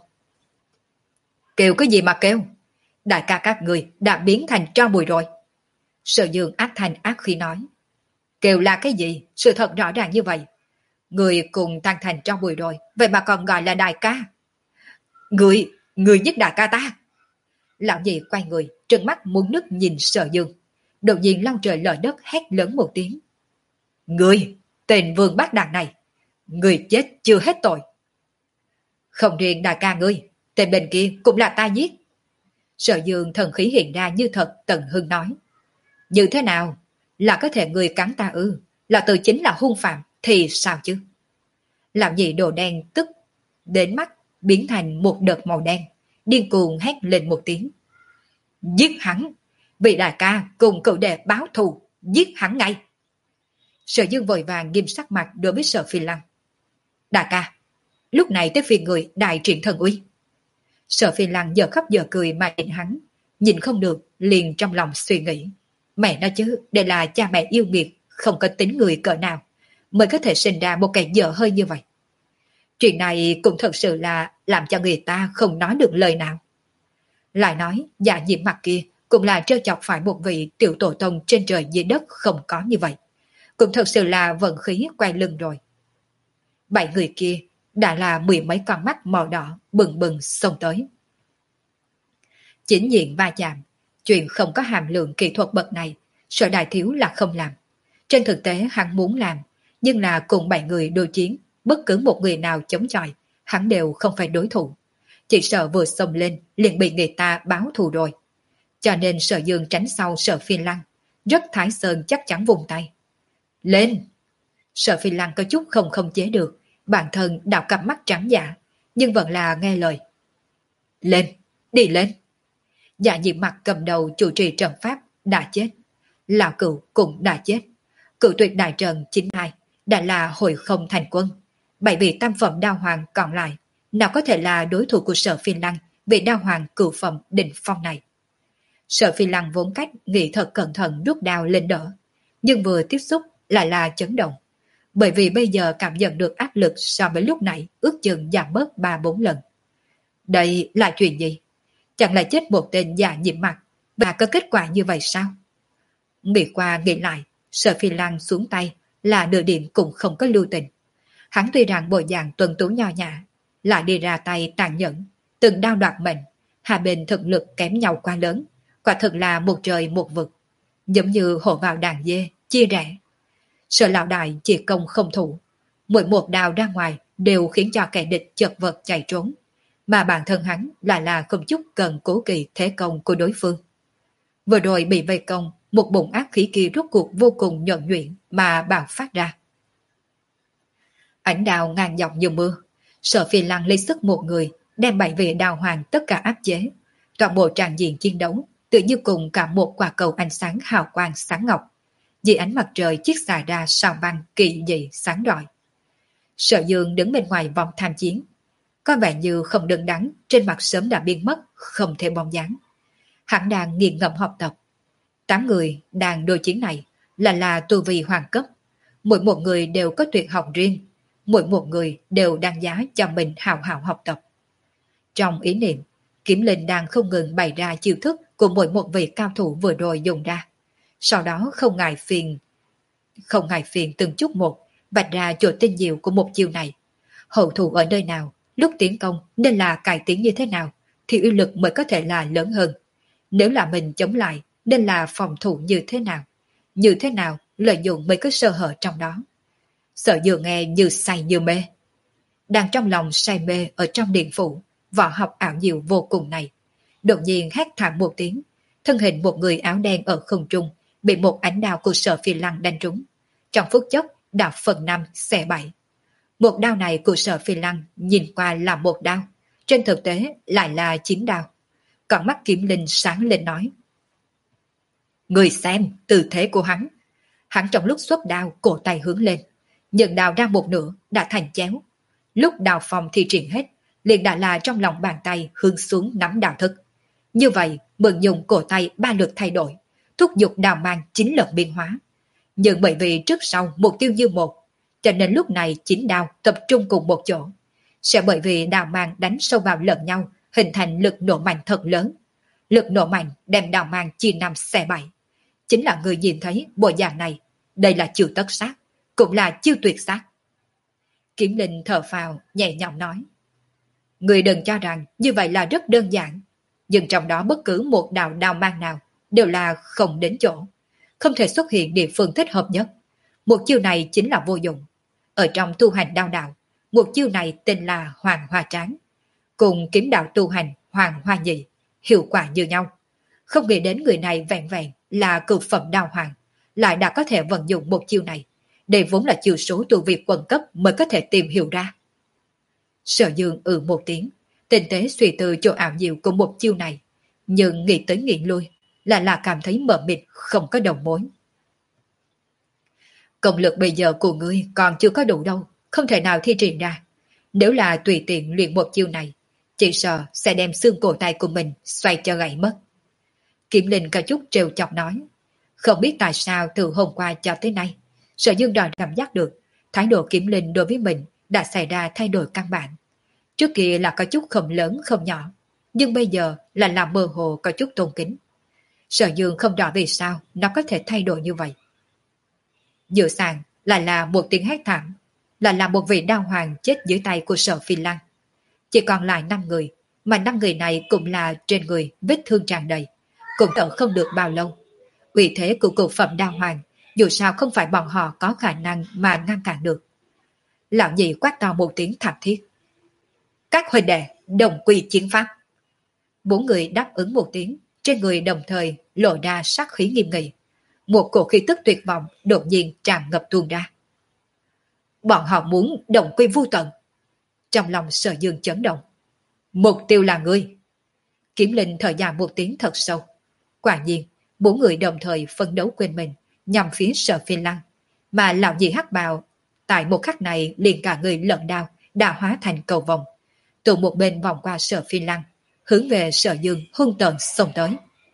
Kêu cái gì mà kêu? Đại ca các người đã biến thành tro bụi rồi. Sở Dương ác thanh ác khí nói. Kêu là cái gì? Sự thật rõ ràng như vậy. Người cùng tan thành tro bụi rồi, vậy mà còn gọi là đại ca. Người, người giết đại ca ta. Lão nhị quay người, trừng mắt muốn nứt nhìn Sở Dương. Đột nhiên long trời lở đất hét lớn một tiếng. Người, tên vương bác đàn này, người chết chưa hết tội. Không riêng đại ca ngươi, tên bên kia cũng là ta giết. Sở Dương thần khí hiện ra như thật, Tần Hưng nói. Như thế nào? Là có thể người cắn ta ư? Là từ chính là hung phạm, thì sao chứ? Làm gì đồ đen tức đến mắt biến thành một đợt màu đen, điên cuồng hét lên một tiếng. Giết hắn! Vị đại ca cùng cựu đệ báo thù, giết hắn ngay. Sở Dương vội vàng nghiêm sắc mặt đối với Sở Phi Lăng. Đại ca, lúc này tới phiên người đại triển thần uy. Sở Phi Lăng giờ khóc giờ cười mà nhìn hắn, nhìn không được liền trong lòng suy nghĩ. Mẹ nói chứ, đây là cha mẹ yêu nghiệt, không có tính người cỡ nào, mới có thể sinh ra một kẻ dở hơi như vậy. Chuyện này cũng thật sự là làm cho người ta không nói được lời nào. Lại nói, Dạ Diễm mặt kia cũng là trêu chọc phải một vị tiểu tổ tông trên trời dưới đất không có như vậy. Cũng thật sự là vận khí quay lưng rồi. Bảy người kia đã là mười mấy con mắt màu đỏ bừng bừng xông tới. Chính diện va chạm, chuyện không có hàm lượng kỹ thuật bậc này, Sở Đại Thiếu là không làm. Trên thực tế hắn muốn làm, nhưng là cùng bảy người đối chiến, bất cứ một người nào chống chọi, hắn đều không phải đối thủ. Chỉ sợ vừa xông lên liền bị người ta báo thù rồi. Cho nên Sở Dương tránh sau Sở Phi Lăng, rất Thái Sơn chắc chắn vùng tay. Lên! Sở Phi Lăng có chút không không chế được, bản thân đào cặp mắt trắng dạ, nhưng vẫn là nghe lời. Lên! Đi lên! Dạ Diệm mặt cầm đầu chủ trì trận pháp đã chết. Lão Cửu cũng đã chết. Cửu tuyệt đại trận chín hai đã là hồi không thành quân. Bảy vị tam phẩm đao hoàng còn lại, nào có thể là đối thủ của Sở Phi Lăng vị đao hoàng cửu phẩm đỉnh phong này. Sở Phi Lăng vốn cách nghĩ thật cẩn thận rút đao lên đỡ, nhưng vừa tiếp xúc lại là chấn động. Bởi vì bây giờ cảm nhận được áp lực so với lúc nãy ước chừng giảm bớt ba bốn lần. Đây là chuyện gì? Chẳng lại chết một tên già nhiệm mặt và có kết quả như vậy sao? Nghĩ qua nghĩ lại, Sở Phi Lăng xuống tay là nửa điểm cũng không có lưu tình. Hắn tuy rằng bộ dạng tuần tú nho nhã, lại đi ra tay tàn nhẫn, từng đao đoạt mệnh, hai bên thực lực kém nhau quá lớn, quả thực là một trời một vực, giống như hổ vào đàn dê, chia rẽ. Sở lão đại chỉ công không thủ, mỗi một đao ra ngoài đều khiến cho kẻ địch chật vật chạy trốn, mà bản thân hắn lại là không chút cần cố kỵ thế công của đối phương. Vừa rồi bị vây công, một bụng ác khí kia rốt cuộc vô cùng nhuận nhuyễn mà bạo phát ra. Ảnh đào ngàn dọc như mưa, Sở Phi Lăng lấy sức một người đem bảy vị đào hoàng tất cả áp chế. Toàn bộ tràng diện chiến đấu tự như cùng cả một quả cầu ánh sáng hào quang sáng ngọc, dưới ánh mặt trời chiết xạ ra sao băng kỳ dị sáng rọi. Sở Dương đứng bên ngoài vòng tham chiến, có vẻ như không đứng đắn, trên mặt sớm đã biến mất, không thể bóng dáng. Hắn đang nghiền ngẫm học tập. Tám người đang đối chiến này là là tu vi hoàng cấp, mỗi một người đều có tuyệt học riêng, mỗi một người đều đang giá cho mình hào hào học tập. Trong ý niệm, Kiếm Linh đang không ngừng bày ra chiêu thức của mỗi một vị cao thủ vừa rồi dùng ra. Sau đó không ngại phiền, không ngại phiền từng chút một, vạch ra chỗ tinh diệu của một chiêu này. Hậu thủ ở nơi nào, lúc tiến công nên là cải tiến như thế nào, thì uy lực mới có thể là lớn hơn. Nếu là mình chống lại, nên là phòng thủ như thế nào, như thế nào lợi dụng mới có sơ hở trong đó. Sở Dương nghe như say như mê. Đang trong lòng say mê ở trong điện phủ, võ học ảo diệu vô cùng này. Đột nhiên hét thảm một tiếng, thân hình một người áo đen ở không trung bị một ánh đao của Sở Phi Lăng đánh trúng. Trong phút chốc, đao phần năm xẻ bảy. Một đao này của Sở Phi Lăng nhìn qua là một đao, trên thực tế lại là chín đao. Còn mắt Kiếm Linh sáng lên nói. Người xem tư thế của hắn. Hắn trong lúc xuất đao cổ tay hướng lên, nhận đao ra một nửa đã thành chéo. Lúc đao phòng thi triển hết, liền đã là trong lòng bàn tay hướng xuống nắm đao thức. Như vậy, mượn dùng cổ tay ba lượt thay đổi, thúc giục đao mang chín lần biến hóa. Nhưng bởi vì trước sau mục tiêu như một, cho nên lúc này chín đao tập trung cùng một chỗ. Sẽ bởi vì đao mang đánh sâu vào lẫn nhau, hình thành lực nổ mạnh thật lớn. Lực nổ mạnh đem đao mang chia năm xẻ bảy. Chính là người nhìn thấy bộ dạng này, đây là chiêu tất sát, cũng là chiêu tuyệt sát. Kiếm Linh thở phào, nhẹ nhõm nói. Người đừng cho rằng như vậy là rất đơn giản, nhưng trong đó bất cứ một đạo đao mang nào đều là không đến chỗ, không thể xuất hiện địa phương thích hợp nhất. Một chiêu này chính là vô dụng. Ở trong tu hành đao đạo, một chiêu này tên là Hoàng Hoa Tráng, cùng kiếm đạo tu hành Hoàng Hoa Nhị, hiệu quả như nhau. Không nghĩ đến người này vẹn vẹn là cực phẩm đao hoàng, lại đã có thể vận dụng một chiêu này. Đây vốn là chiêu số tu vi quần cấp mới có thể tìm hiểu ra. Sở Dương ừ một tiếng, tinh tế suy tư chỗ ảo diệu của một chiêu này, nhưng nghĩ tới nghĩ lui, là là cảm thấy mờ mịt không có đầu mối. Công lực bây giờ của ngươi còn chưa có đủ đâu, không thể nào thi triển ra. Nếu là tùy tiện luyện một chiêu này, chỉ sợ sẽ đem xương cổ tay của mình xoay cho gãy mất. Kiếm Linh có chút trêu chọc nói. Không biết tại sao từ hôm qua cho tới nay, Sở Dương đòi cảm giác được thái độ Kiếm Linh đối với mình đã xảy ra thay đổi căn bản. Trước kia là có chút không lớn không nhỏ, nhưng bây giờ là làm mơ hồ có chút tôn kính. Sở Dương không rõ vì sao nó có thể thay đổi như vậy. Giữa sàn lại là một tiếng hét thảm, lại là một vị đao hoàng chết dưới tay của Sở Phi Lăng. Chỉ còn lại năm người, mà năm người này cũng là trên người vết thương tràn đầy, cũng thở không được bao lâu. Uy thế của cực phẩm đao hoàng, dù sao không phải bọn họ có khả năng mà ngăn cản được. Lão nhị quát to một tiếng thảm thiết. Các huynh đệ, đồng quy chiến pháp. Bốn người đáp ứng một tiếng, trên người đồng thời lộ ra sát khí nghiêm nghị. Một cổ khí tức tuyệt vọng đột nhiên tràn ngập tuôn ra. Bọn họ muốn đồng quy vu tận. Trong lòng Sở Dương chấn động. Mục tiêu là ngươi. Kiếm Linh thở dài một tiếng thật sâu. Quả nhiên, bốn người đồng thời phân đấu quên mình, nhằm phía Sở Phi Lăng. Mà lão nhị hắc bào, tại một khắc này liền cả người lẫn đao đã hóa thành cầu vòng. Từ một bên vòng qua Sở Phi Lăng, hướng về Sở Dương hung tợn xông tới.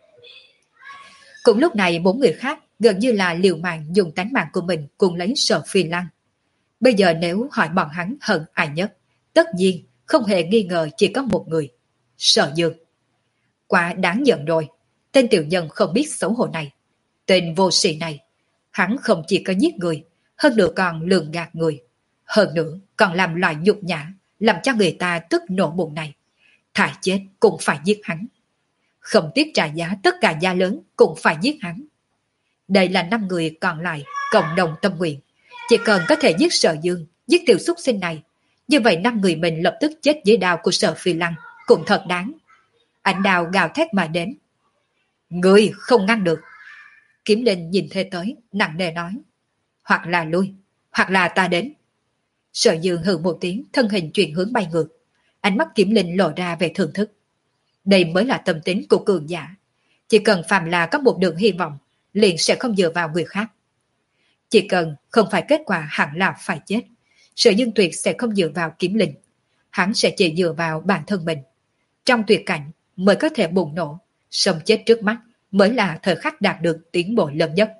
Cũng lúc này bốn người khác gần như là liều mạng dùng tánh mạng của mình cùng lấy Sở Phi Lăng. Bây giờ nếu hỏi bọn hắn hận ai nhất, tất nhiên không hề nghi ngờ chỉ có một người, Sở Dương. Quá đáng giận rồi, tên tiểu nhân không biết xấu hổ này, tên vô sĩ này, hắn không chỉ có giết người, hơn nữa còn lường gạt người, hơn nữa còn làm loại nhục nhã, làm cho người ta tức nổ bụng này. Thà chết cũng phải giết hắn. Không tiếc trả giá tất cả gia lớn cũng phải giết hắn. Đây là năm người còn lại cộng đồng tâm nguyện. Chỉ cần có thể giết Sở Dương, giết tiểu xúc sinh này, như vậy năm người mình lập tức chết dưới đao của Sở Phi Lăng cũng thật đáng. Ánh đao gào thét mà đến. Người không ngăn được. Kiếm Linh nhìn Thê tới, nặng nề nói. Hoặc là lui, hoặc là ta đến. Sở Dương hừ một tiếng, thân hình chuyển hướng bay ngược. Ánh mắt Kiếm Linh lộ ra về thưởng thức. Đây mới là tâm tính của cường giả. Chỉ cần phàm là có một đường hy vọng, liền sẽ không dựa vào người khác. Chỉ cần không phải kết quả hẳn là phải chết, Sở Dương tuyệt sẽ không dựa vào Kiếm Linh. Hắn sẽ chỉ dựa vào bản thân mình. Trong tuyệt cảnh mới có thể bùng nổ, sống chết trước mắt mới là thời khắc đạt được tiến bộ lớn nhất.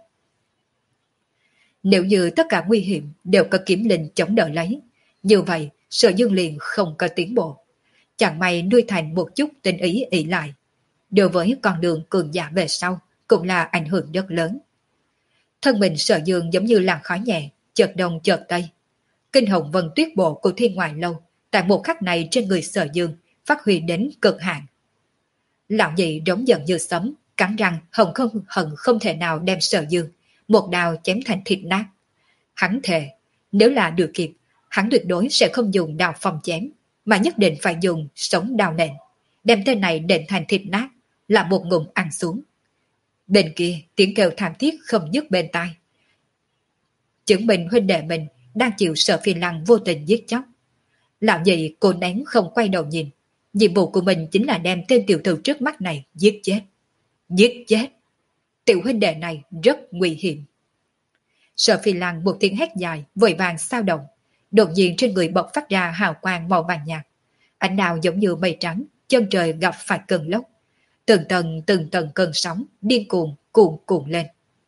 Nếu như tất cả nguy hiểm đều có Kiếm Linh chống đỡ lấy, như vậy Sở Dương liền không có tiến bộ. Chẳng may nuôi thành một chút tình ý ỷ lại. Đối với con đường cường giả về sau cũng là ảnh hưởng rất lớn. Thân mình Sở Dương giống như làn khói nhẹ, chợt đông chợt tây. Kinh hồng vân tuyết bộ của Thiên Ngoại Lâu tại một khắc này trên người Sở Dương phát huy đến cực hạn. Lão nhị rống giận như sấm, cắn răng hồng không hận không thể nào đem Sở Dương một đao chém thành thịt nát. Hắn thề, nếu là được kịp, hắn tuyệt đối sẽ không dùng đao phòng chém, mà nhất định phải dùng sống đao nện, đem tên này nện thành thịt nát, là một ngụm ăn xuống. Bên kia tiếng kêu thảm thiết không dứt bên tai. Chứng minh huynh đệ mình đang chịu Sở Phi Lăng vô tình giết chóc. Lão nhị cô nén không quay đầu nhìn, nhiệm vụ của mình chính là đem tên tiểu thư trước mắt này giết chết. Giết chết. Tiểu huynh đệ này rất nguy hiểm. Sở Phi Lăng một tiếng hét dài, vội vàng sao động, đột nhiên trên người bộc phát ra hào quang màu vàng nhạt. Ánh đào giống như mây trắng, chân trời gặp phải cơn lốc. Từng tầng từng tầng cơn sóng điên cuồng cuồn cuộn lên.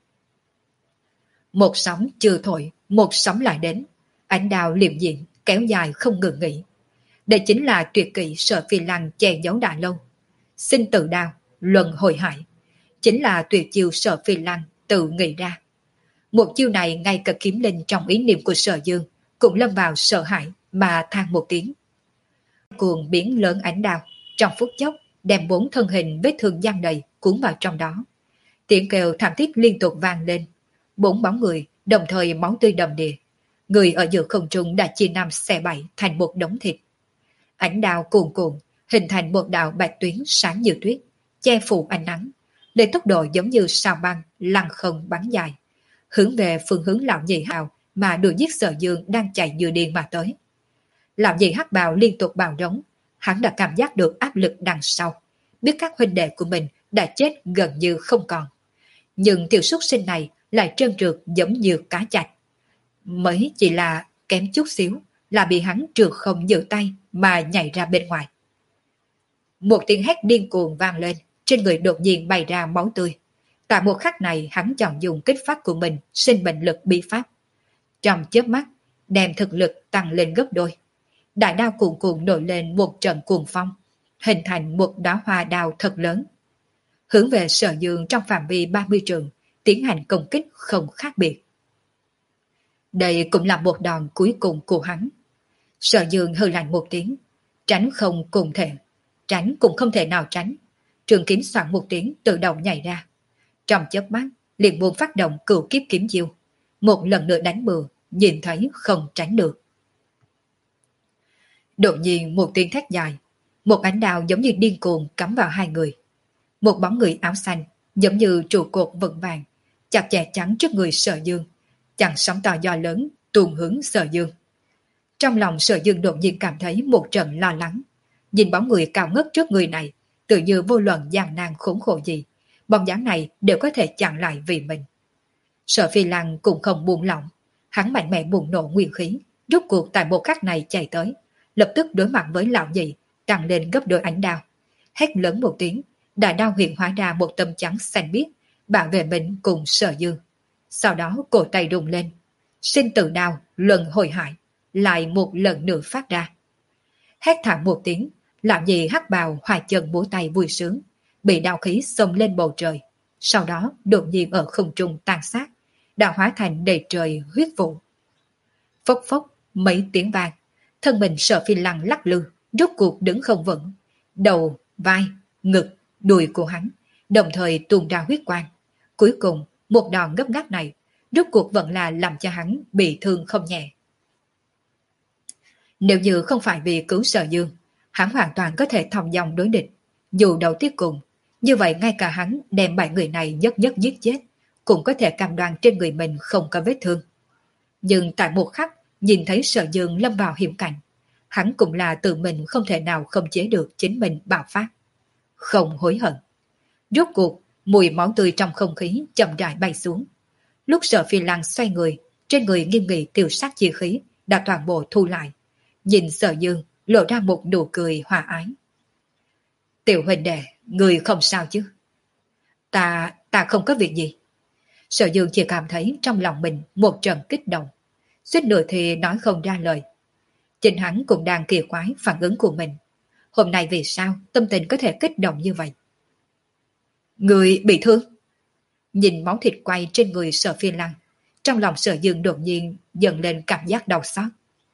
Một sóng chưa thổi, một sóng lại đến. Ánh đào liệm diện kéo dài không ngừng nghỉ. Đây chính là tuyệt kỹ Sở Phi Lăng che giấu đã lâu. Sinh tử đao, luân hồi hải, chính là tuyệt chiêu Sở Phi Lăng tự nghĩ ra. Một chiêu này ngay cả Kiếm Linh trong ý niệm của Sở Dương cũng lâm vào sợ hãi mà than một tiếng. Cuồng biến lớn ánh đao, trong phút chốc đem bốn thân hình vết thương giăng đầy cuốn vào trong đó. Tiếng kêu thảm thiết liên tục vang lên. Bốn bóng người đồng thời máu tươi đầm đìa. Người ở giữa không trung đã chia năm xẻ bảy thành một đống thịt. Ánh đao cuồn cuộn hình thành một đạo bạch tuyến sáng như tuyết, che phủ ánh nắng, lấy tốc độ giống như sao băng lăng không bắn dài, hướng về phương hướng lão nhị hào mà đuổi giết Sở Dương đang chạy như điên mà tới. Lão nhị hắc bào liên tục bào đống, hắn đã cảm giác được áp lực đằng sau, biết các huynh đệ của mình đã chết gần như không còn. Nhưng tiểu súc sinh này lại trơn trượt giống như cá chạch. Mới chỉ là kém chút xíu là bị hắn trượt không giữ tay mà nhảy ra bên ngoài. Một tiếng hét điên cuồng vang lên, trên người đột nhiên bày ra máu tươi. Tại một khắc này hắn chọn dùng kích phát của mình sinh mệnh lực bí pháp. Trong chớp mắt, đem thực lực tăng lên gấp đôi. Đại đao cuồn cuộn nổi lên một trận cuồng phong, hình thành một đóa hoa đao thật lớn. Hướng về Sở Dương trong phạm vi ba mươi trượng, tiến hành công kích không khác biệt. Đây cũng là một đòn cuối cùng của hắn. Sở Dương hừ lạnh một tiếng, tránh không cùng thể, tránh cũng không thể nào tránh. Trường kiếm soạn một tiếng tự động nhảy ra. Trong chớp mắt, liền buông phát động cửu kiếp kiếm chiêu. Một lần nữa đánh bừa, nhìn thấy không tránh được. Đột nhiên một tiếng thét dài, một ánh đao giống như điên cuồng cắm vào hai người. Một bóng người áo xanh, giống như trụ cột vững vàng, chặt chẽ chắn trước người Sở Dương, chặn sóng to gió lớn tuôn hướng Sở Dương. Trong lòng Sở Dương đột nhiên cảm thấy một trận lo lắng. Nhìn bóng người cao ngất trước người này, tự như vô luận gian nan khốn khổ gì, bóng dáng này đều có thể chặn lại vì mình. Sở Phi Lăng cũng không buông lỏng, hắn mạnh mẽ bùng nổ nguyên khí, rút cuộc tại một khắc này chạy tới, lập tức đối mặt với lão nhị, tăng lên gấp đôi ánh đao. Hét lớn một tiếng, đại đao hiện hóa ra một tấm trắng xanh biếc, bảo vệ mình cùng Sở Dương. Sau đó cổ tay rung lên, sinh tử đao luân hồi hải lại một lần nữa phát ra. Hét thảm một tiếng, lão nhị hắc bào hoài chân múa tay vui sướng, bị đao khí xông lên bầu trời, sau đó đột nhiên ở không trung tan xác, đã hóa thành đầy trời huyết vụ. Phốc phốc mấy tiếng vang, thân mình Sở Phi Lăng lắc lư, rốt cuộc đứng không vững, đầu, vai, ngực, đùi của hắn đồng thời tuôn ra huyết quang. Cuối cùng một đòn gấp gáp này rốt cuộc vẫn là làm cho hắn bị thương không nhẹ. Nếu như không phải vì cứu Sở Dương, hắn hoàn toàn có thể thòng dòng đối địch. Dù đầu tiết cùng, như vậy ngay cả hắn đem bảy người này nhất nhất giết chết, cũng có thể cam đoan trên người mình không có vết thương. Nhưng tại một khắc, nhìn thấy Sở Dương lâm vào hiểm cảnh, hắn cũng là tự mình không thể nào không chế được chính mình bạo phát. Không hối hận. Rốt cuộc, mùi máu tươi trong không khí chậm rãi bay xuống. Lúc Sở Phi Lăng xoay người, trên người nghiêm nghị tiêu sát chi khí đã toàn bộ thu lại. Nhìn Sở Dương, lộ ra một nụ cười hòa ái. Tiểu huynh đệ, người không sao chứ? Ta, ta không có việc gì. Sở Dương chỉ cảm thấy trong lòng mình một trận kích động. Suýt nữa thì nói không ra lời. Chính hắn cũng đang kỳ quái phản ứng của mình. Hôm nay vì sao tâm tình có thể kích động như vậy? Người bị thương? Nhìn máu thịt quay trên người Sở Phi Lăng, trong lòng Sở Dương đột nhiên dần lên cảm giác đau xót.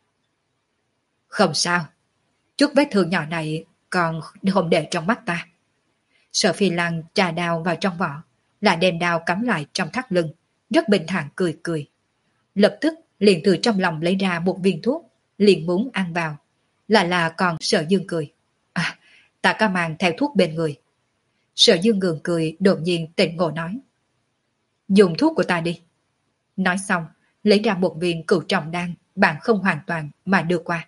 Không sao, chút vết thương nhỏ này còn không để trong mắt ta. Sở Phi Lăng trà đao vào trong vỏ, lại đem đao cắm lại trong thắt lưng, rất bình thản cười cười. Lập tức liền từ trong lòng lấy ra một viên thuốc, liền muốn ăn vào. Là là còn Sở Dương cười. À, ta có mang theo thuốc bên người. Sở Dương ngượng cười đột nhiên tỉnh ngộ nói. Dùng thuốc của ta đi. Nói xong, lấy ra một viên cửu trọng đan, bạn không hoàn toàn mà đưa qua.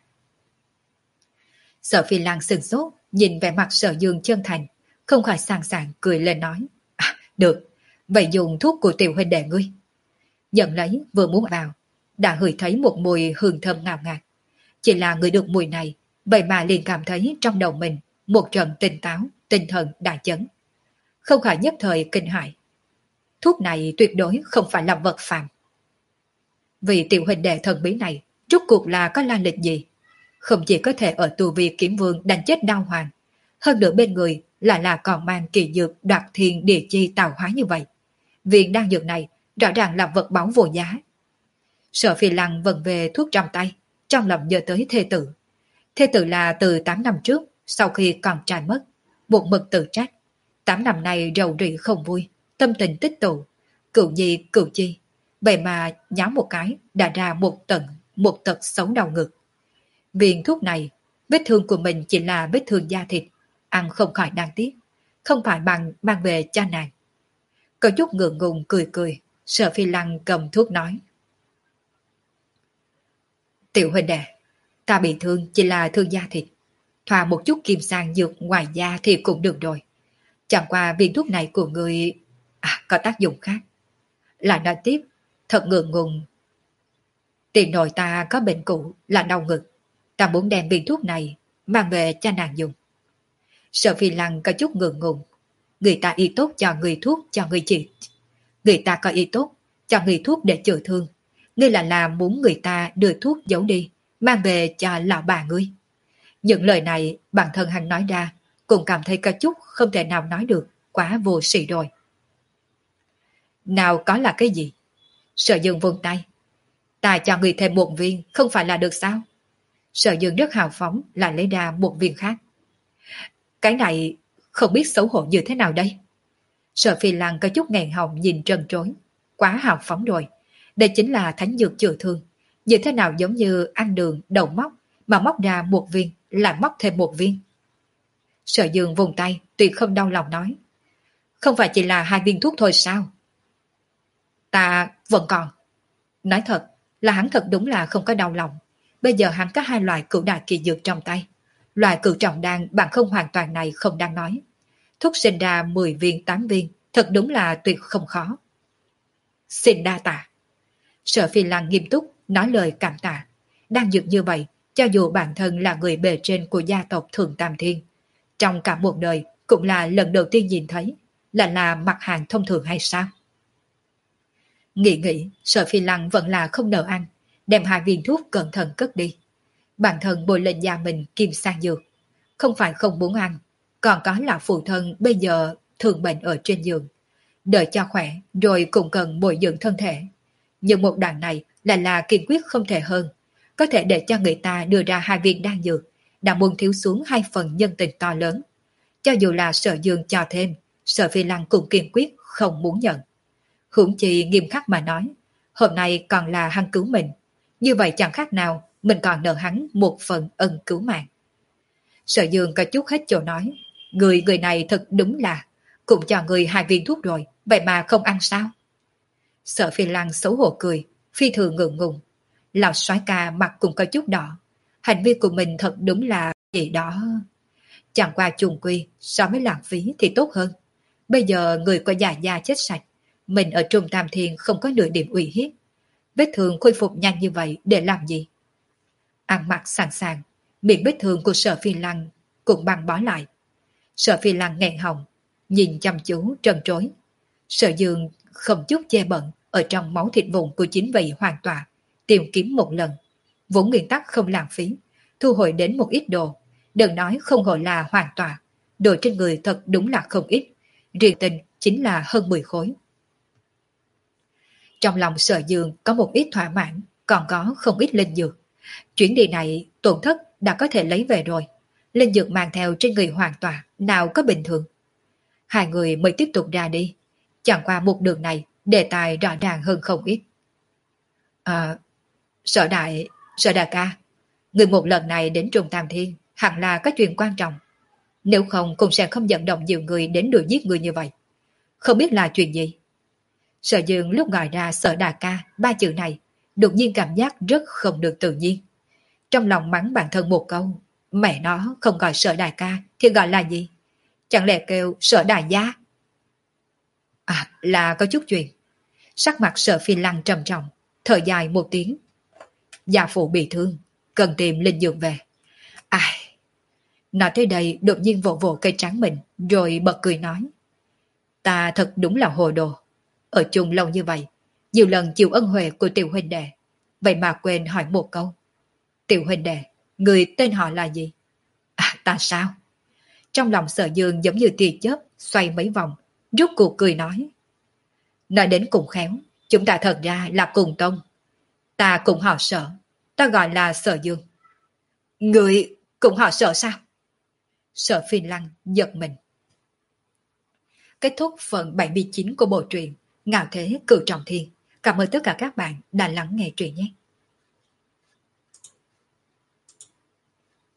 Sở Phi Lăng sừng sốt, nhìn vẻ mặt Sở Dương chân thành, không khỏi sàng sàng cười lên nói. À, được, vậy dùng thuốc của tiểu huynh đệ ngươi. Nhận lấy vừa muốn vào, đã ngửi thấy một mùi hương thơm ngào ngạt. Chỉ là người được mùi này, vậy mà liền cảm thấy trong đầu mình một trận tỉnh táo, tinh thần đại chấn. Không khỏi nhất thời kinh hãi. Thuốc này tuyệt đối không phải là vật phàm. Vì tiểu huynh đệ thần bí này, rốt cuộc là có la lịch gì? Không chỉ có thể ở tù vi kiếm vương đánh chết đao hoàng, hơn nữa bên người là là còn mang kỳ dược đoạt thiên địa chi tạo hóa như vậy. Viên đan dược này rõ ràng là vật báu vô giá. Sở Phi Lăng vần về thuốc trong tay, trong lòng nhớ tới thê tử. Thê tử là từ tám năm trước, sau khi còn trai mất, một mực tự trách. tám năm nay rầu rĩ không vui, tâm tình tích tụ, cựu nhi cựu chi. Vậy mà nháo một cái đã ra một tận, một tật xấu đầu ngực. Viên thuốc này, vết thương của mình chỉ là vết thương da thịt, ăn không khỏi đáng tiếc, không phải bằng mang về cha nàng. Có chút ngượng ngùng cười cười, Sở Phi Lăng cầm thuốc nói. Tiểu huynh đệ, ta bị thương chỉ là thương da thịt, thoa một chút kim sang dược ngoài da thì cũng được rồi. Chẳng qua viên thuốc này của người à, có tác dụng khác. Lại nói tiếp, thật ngượng ngùng. Tiền nội ta có bệnh cũ là đau ngực. Ta muốn đem viên thuốc này mang về cho nàng dùng. Sở Phi Lăng có chút ngượng ngùng. Người ta y tốt cho người thuốc cho người trị. Người ta có y tốt cho người thuốc để chữa thương. Ngươi là làm muốn người ta đưa thuốc giấu đi, mang về cho lão bà ngươi. Những lời này bản thân hắn nói ra, cũng cảm thấy có chút không thể nào nói được, quá vô sĩ rồi. Nào có là cái gì? Sở Dương vung tay. Ta cho người thêm một viên, không phải là được sao? Sở Dương rất hào phóng lại lấy ra một viên khác. Cái này không biết xấu hổ như thế nào đây? Sở Phi Lăng có chút nghẹn họng nhìn trân trối. Quá hào phóng rồi. Đây chính là thánh dược chữa thương. Như thế nào giống như ăn đường đầu móc, mà móc ra một viên, lại móc thêm một viên. Sở Dương vùng tay, tuyệt không đau lòng nói. Không phải chỉ là hai viên thuốc thôi sao? Ta vẫn còn. Nói thật, là hắn thật đúng là không có đau lòng. Bây giờ hắn có hai loại cửu đại kỳ dược trong tay. Loại cửu trọng đan bằng không hoàn toàn này không đang nói. Thuốc sinh ra mười viên tám viên, thật đúng là tuyệt không khó. Xin đa tạ. Sở Phi Lăng nghiêm túc nói lời cảm tạ. Đang dược như vậy, cho dù bản thân là người bề trên của gia tộc Thượng Tam Thiên, trong cả một đời cũng là lần đầu tiên nhìn thấy, là là mặt hàng thông thường hay sao? Nghĩ nghĩ, Sở Phi Lăng vẫn là không nỡ ăn, đem hai viên thuốc cẩn thận cất đi. Bản thân bồi lên da mình kim sang dược. Không phải không muốn ăn, còn có là phụ thân bây giờ thường bệnh ở trên giường. Đợi cho khỏe rồi cũng cần bồi dưỡng thân thể. Nhưng một đoạn này là là kiên quyết không thể hơn. Có thể để cho người ta đưa ra hai viên đan dược, đã buông thiếu xuống hai phần nhân tình to lớn. Cho dù là Sở Dương cho thêm, Sở Phi Lăng cũng kiên quyết không muốn nhận. Hưởng chi nghiêm khắc mà nói, hôm nay còn là hắn cứu mình. Như vậy chẳng khác nào mình còn nợ hắn một phần ân cứu mạng. Sở Dương có chút hết chỗ nói. Người người này thật đúng là cũng cho người hai viên thuốc rồi, vậy mà không ăn sao? Sở Phi Lăng xấu hổ cười, phi thường ngượng ngùng. Lão soái ca mặt cũng có chút đỏ. Hành vi của mình thật đúng là gì đó. Chẳng qua trùng quy, so với lãng phí thì tốt hơn. Bây giờ người có già da chết sạch, mình ở Trung Tam Thiên không có nửa điểm uy hiếp. Vết thương khôi phục nhanh như vậy để làm gì? Ăn mặc sẵn sàng, miệng vết thương của Sở Phi Lăng cũng băng bó lại. Sở Phi Lăng nghẹn họng, nhìn chăm chú trần trối. Sở Dương không chút che bận ở trong máu thịt vụn của chính vị hoàn toàn, tìm kiếm một lần. Vốn nguyên tắc không lãng phí, thu hồi đến một ít đồ. Đừng nói không hồi là hoàn toàn, đồ trên người thật đúng là không ít. Riêng tình chính là hơn mười khối. Trong lòng Sở Dương có một ít thỏa mãn, còn có không ít linh dược. Chuyến đi này tổn thất đã có thể lấy về rồi. Linh dược mang theo trên người hoàn toàn, nào có bình thường. Hai người mới tiếp tục ra đi. Chẳng qua một đường này, đề tài rõ ràng hơn không ít. À, Sở đại, Sở đại ca, người một lần này đến Trung Tam Thiên hẳn là có chuyện quan trọng. Nếu không cũng sẽ không dẫn động nhiều người đến đuổi giết người như vậy. Không biết là chuyện gì. Sở Dương lúc gọi ra Sở đại ca ba chữ này, đột nhiên cảm giác rất không được tự nhiên. Trong lòng mắng bản thân một câu, mẹ nó không gọi Sở đại ca thì gọi là gì? Chẳng lẽ kêu Sở đại gia? À, là có chút chuyện. Sắc mặt Sở Phi Lăng trầm trọng, thở dài một tiếng. Gia phụ bị thương, cần tìm linh dược về. Ai? Nói tới đây đột nhiên vỗ vỗ cây trắng mình, rồi bật cười nói. Ta thật đúng là hồ đồ. Ở chung lâu như vậy, nhiều lần chịu ân huệ của tiểu huynh đệ, vậy mà quên hỏi một câu. Tiểu huynh đệ, người tên họ là gì? À, ta sao? Trong lòng Sở Dương giống như tia chớp, xoay mấy vòng, rút cuộc cười nói. Nói đến cùng khéo, chúng ta thật ra là cùng tông. Ta cũng họ Sở, ta gọi là Sở Dương. Người cũng họ Sở sao? Sở Phi Lăng giật mình. Kết thúc phần bảy mươi chín của bộ truyện Ngạo Thế Cửu Trọng Thiên. Cảm ơn tất cả các bạn đã lắng nghe truyện nhé.